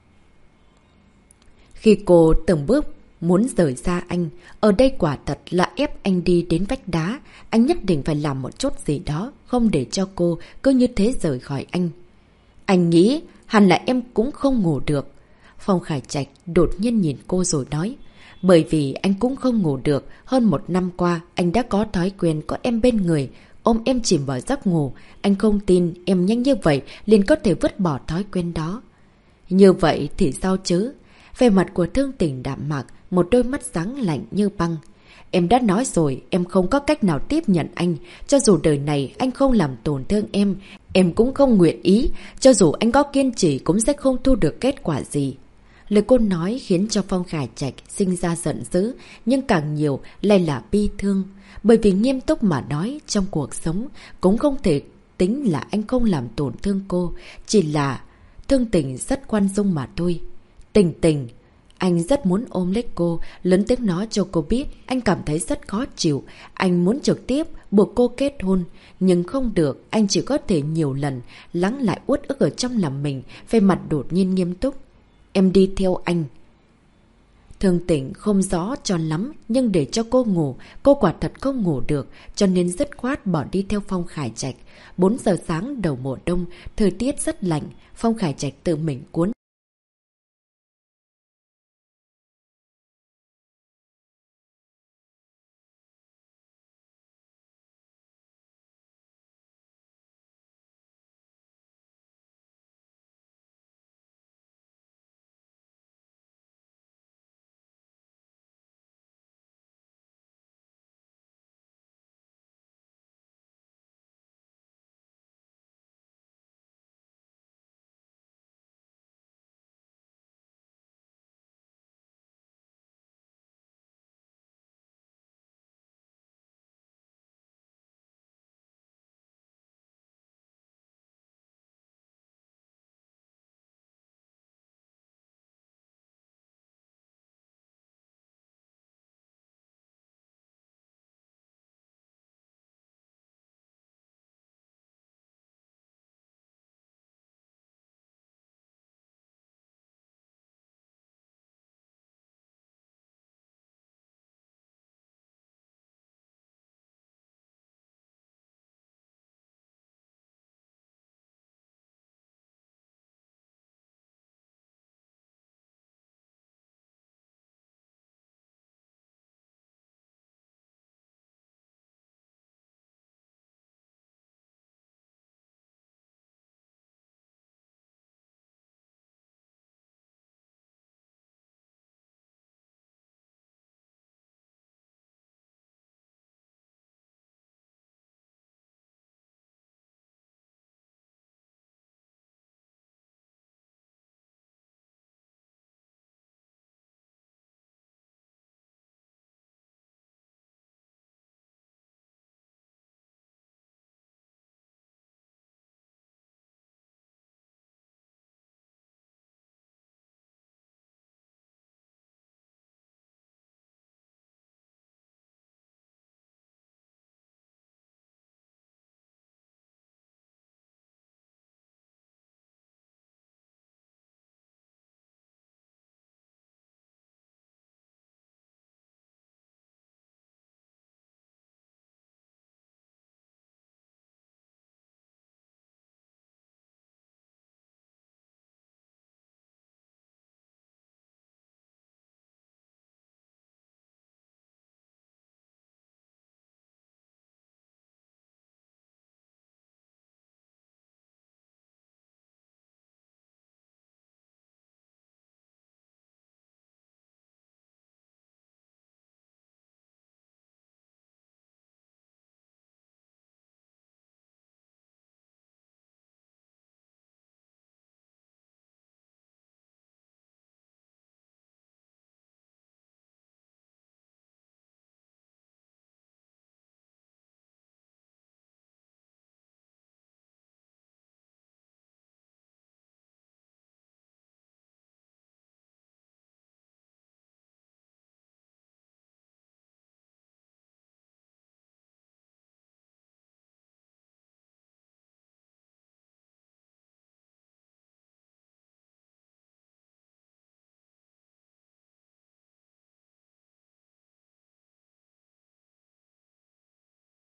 Khi cô từng bước muốn rời xa anh, ở đây quả thật là ép anh đi đến vách đá. Anh nhất định phải làm một chút gì đó, không để cho cô cứ như thế rời khỏi anh. Anh nghĩ hẳn là em cũng không ngủ được. Phong Khải Trạch đột nhiên nhìn cô rồi nói. Bởi vì anh cũng không ngủ được. Hơn 1 năm qua, anh đã có thói quen có em bên người. Ôm em chìm vào giấc ngủ. Anh không tin em nhanh như vậy liền có thể vứt bỏ thói quen đó. Như vậy thì sao chứ? Về mặt của Thương Tình đạm mạc, một đôi mắt sáng lạnh như băng. Em đã nói rồi, em không có cách nào tiếp nhận anh. Cho dù đời này anh không làm tổn thương em cũng không nguyện ý. Cho dù anh có kiên trì cũng sẽ không thu được kết quả gì. Lời cô nói khiến cho Phong Khải Trạch sinh ra giận dữ, nhưng càng nhiều lại là bi thương. Bởi vì nghiêm túc mà nói, trong cuộc sống cũng không thể tính là anh không làm tổn thương cô. Chỉ là Thương Tình rất khoan dung mà thôi. Tình Tình, anh rất muốn ôm lấy cô, lớn tiếng nói cho cô biết anh cảm thấy rất khó chịu. Anh muốn trực tiếp buộc cô kết hôn, nhưng không được, anh chỉ có thể nhiều lần lắng lại uất ức ở trong lòng mình, về mặt đột nhiên nghiêm túc. Em đi theo anh. Thương Tình không rõ cho lắm, nhưng để cho cô ngủ, cô quả thật không ngủ được, cho nên dứt khoát bỏ đi theo Phong Khải Trạch. 4 giờ sáng đầu mùa đông, thời tiết rất lạnh, Phong Khải Trạch tự mình cuốn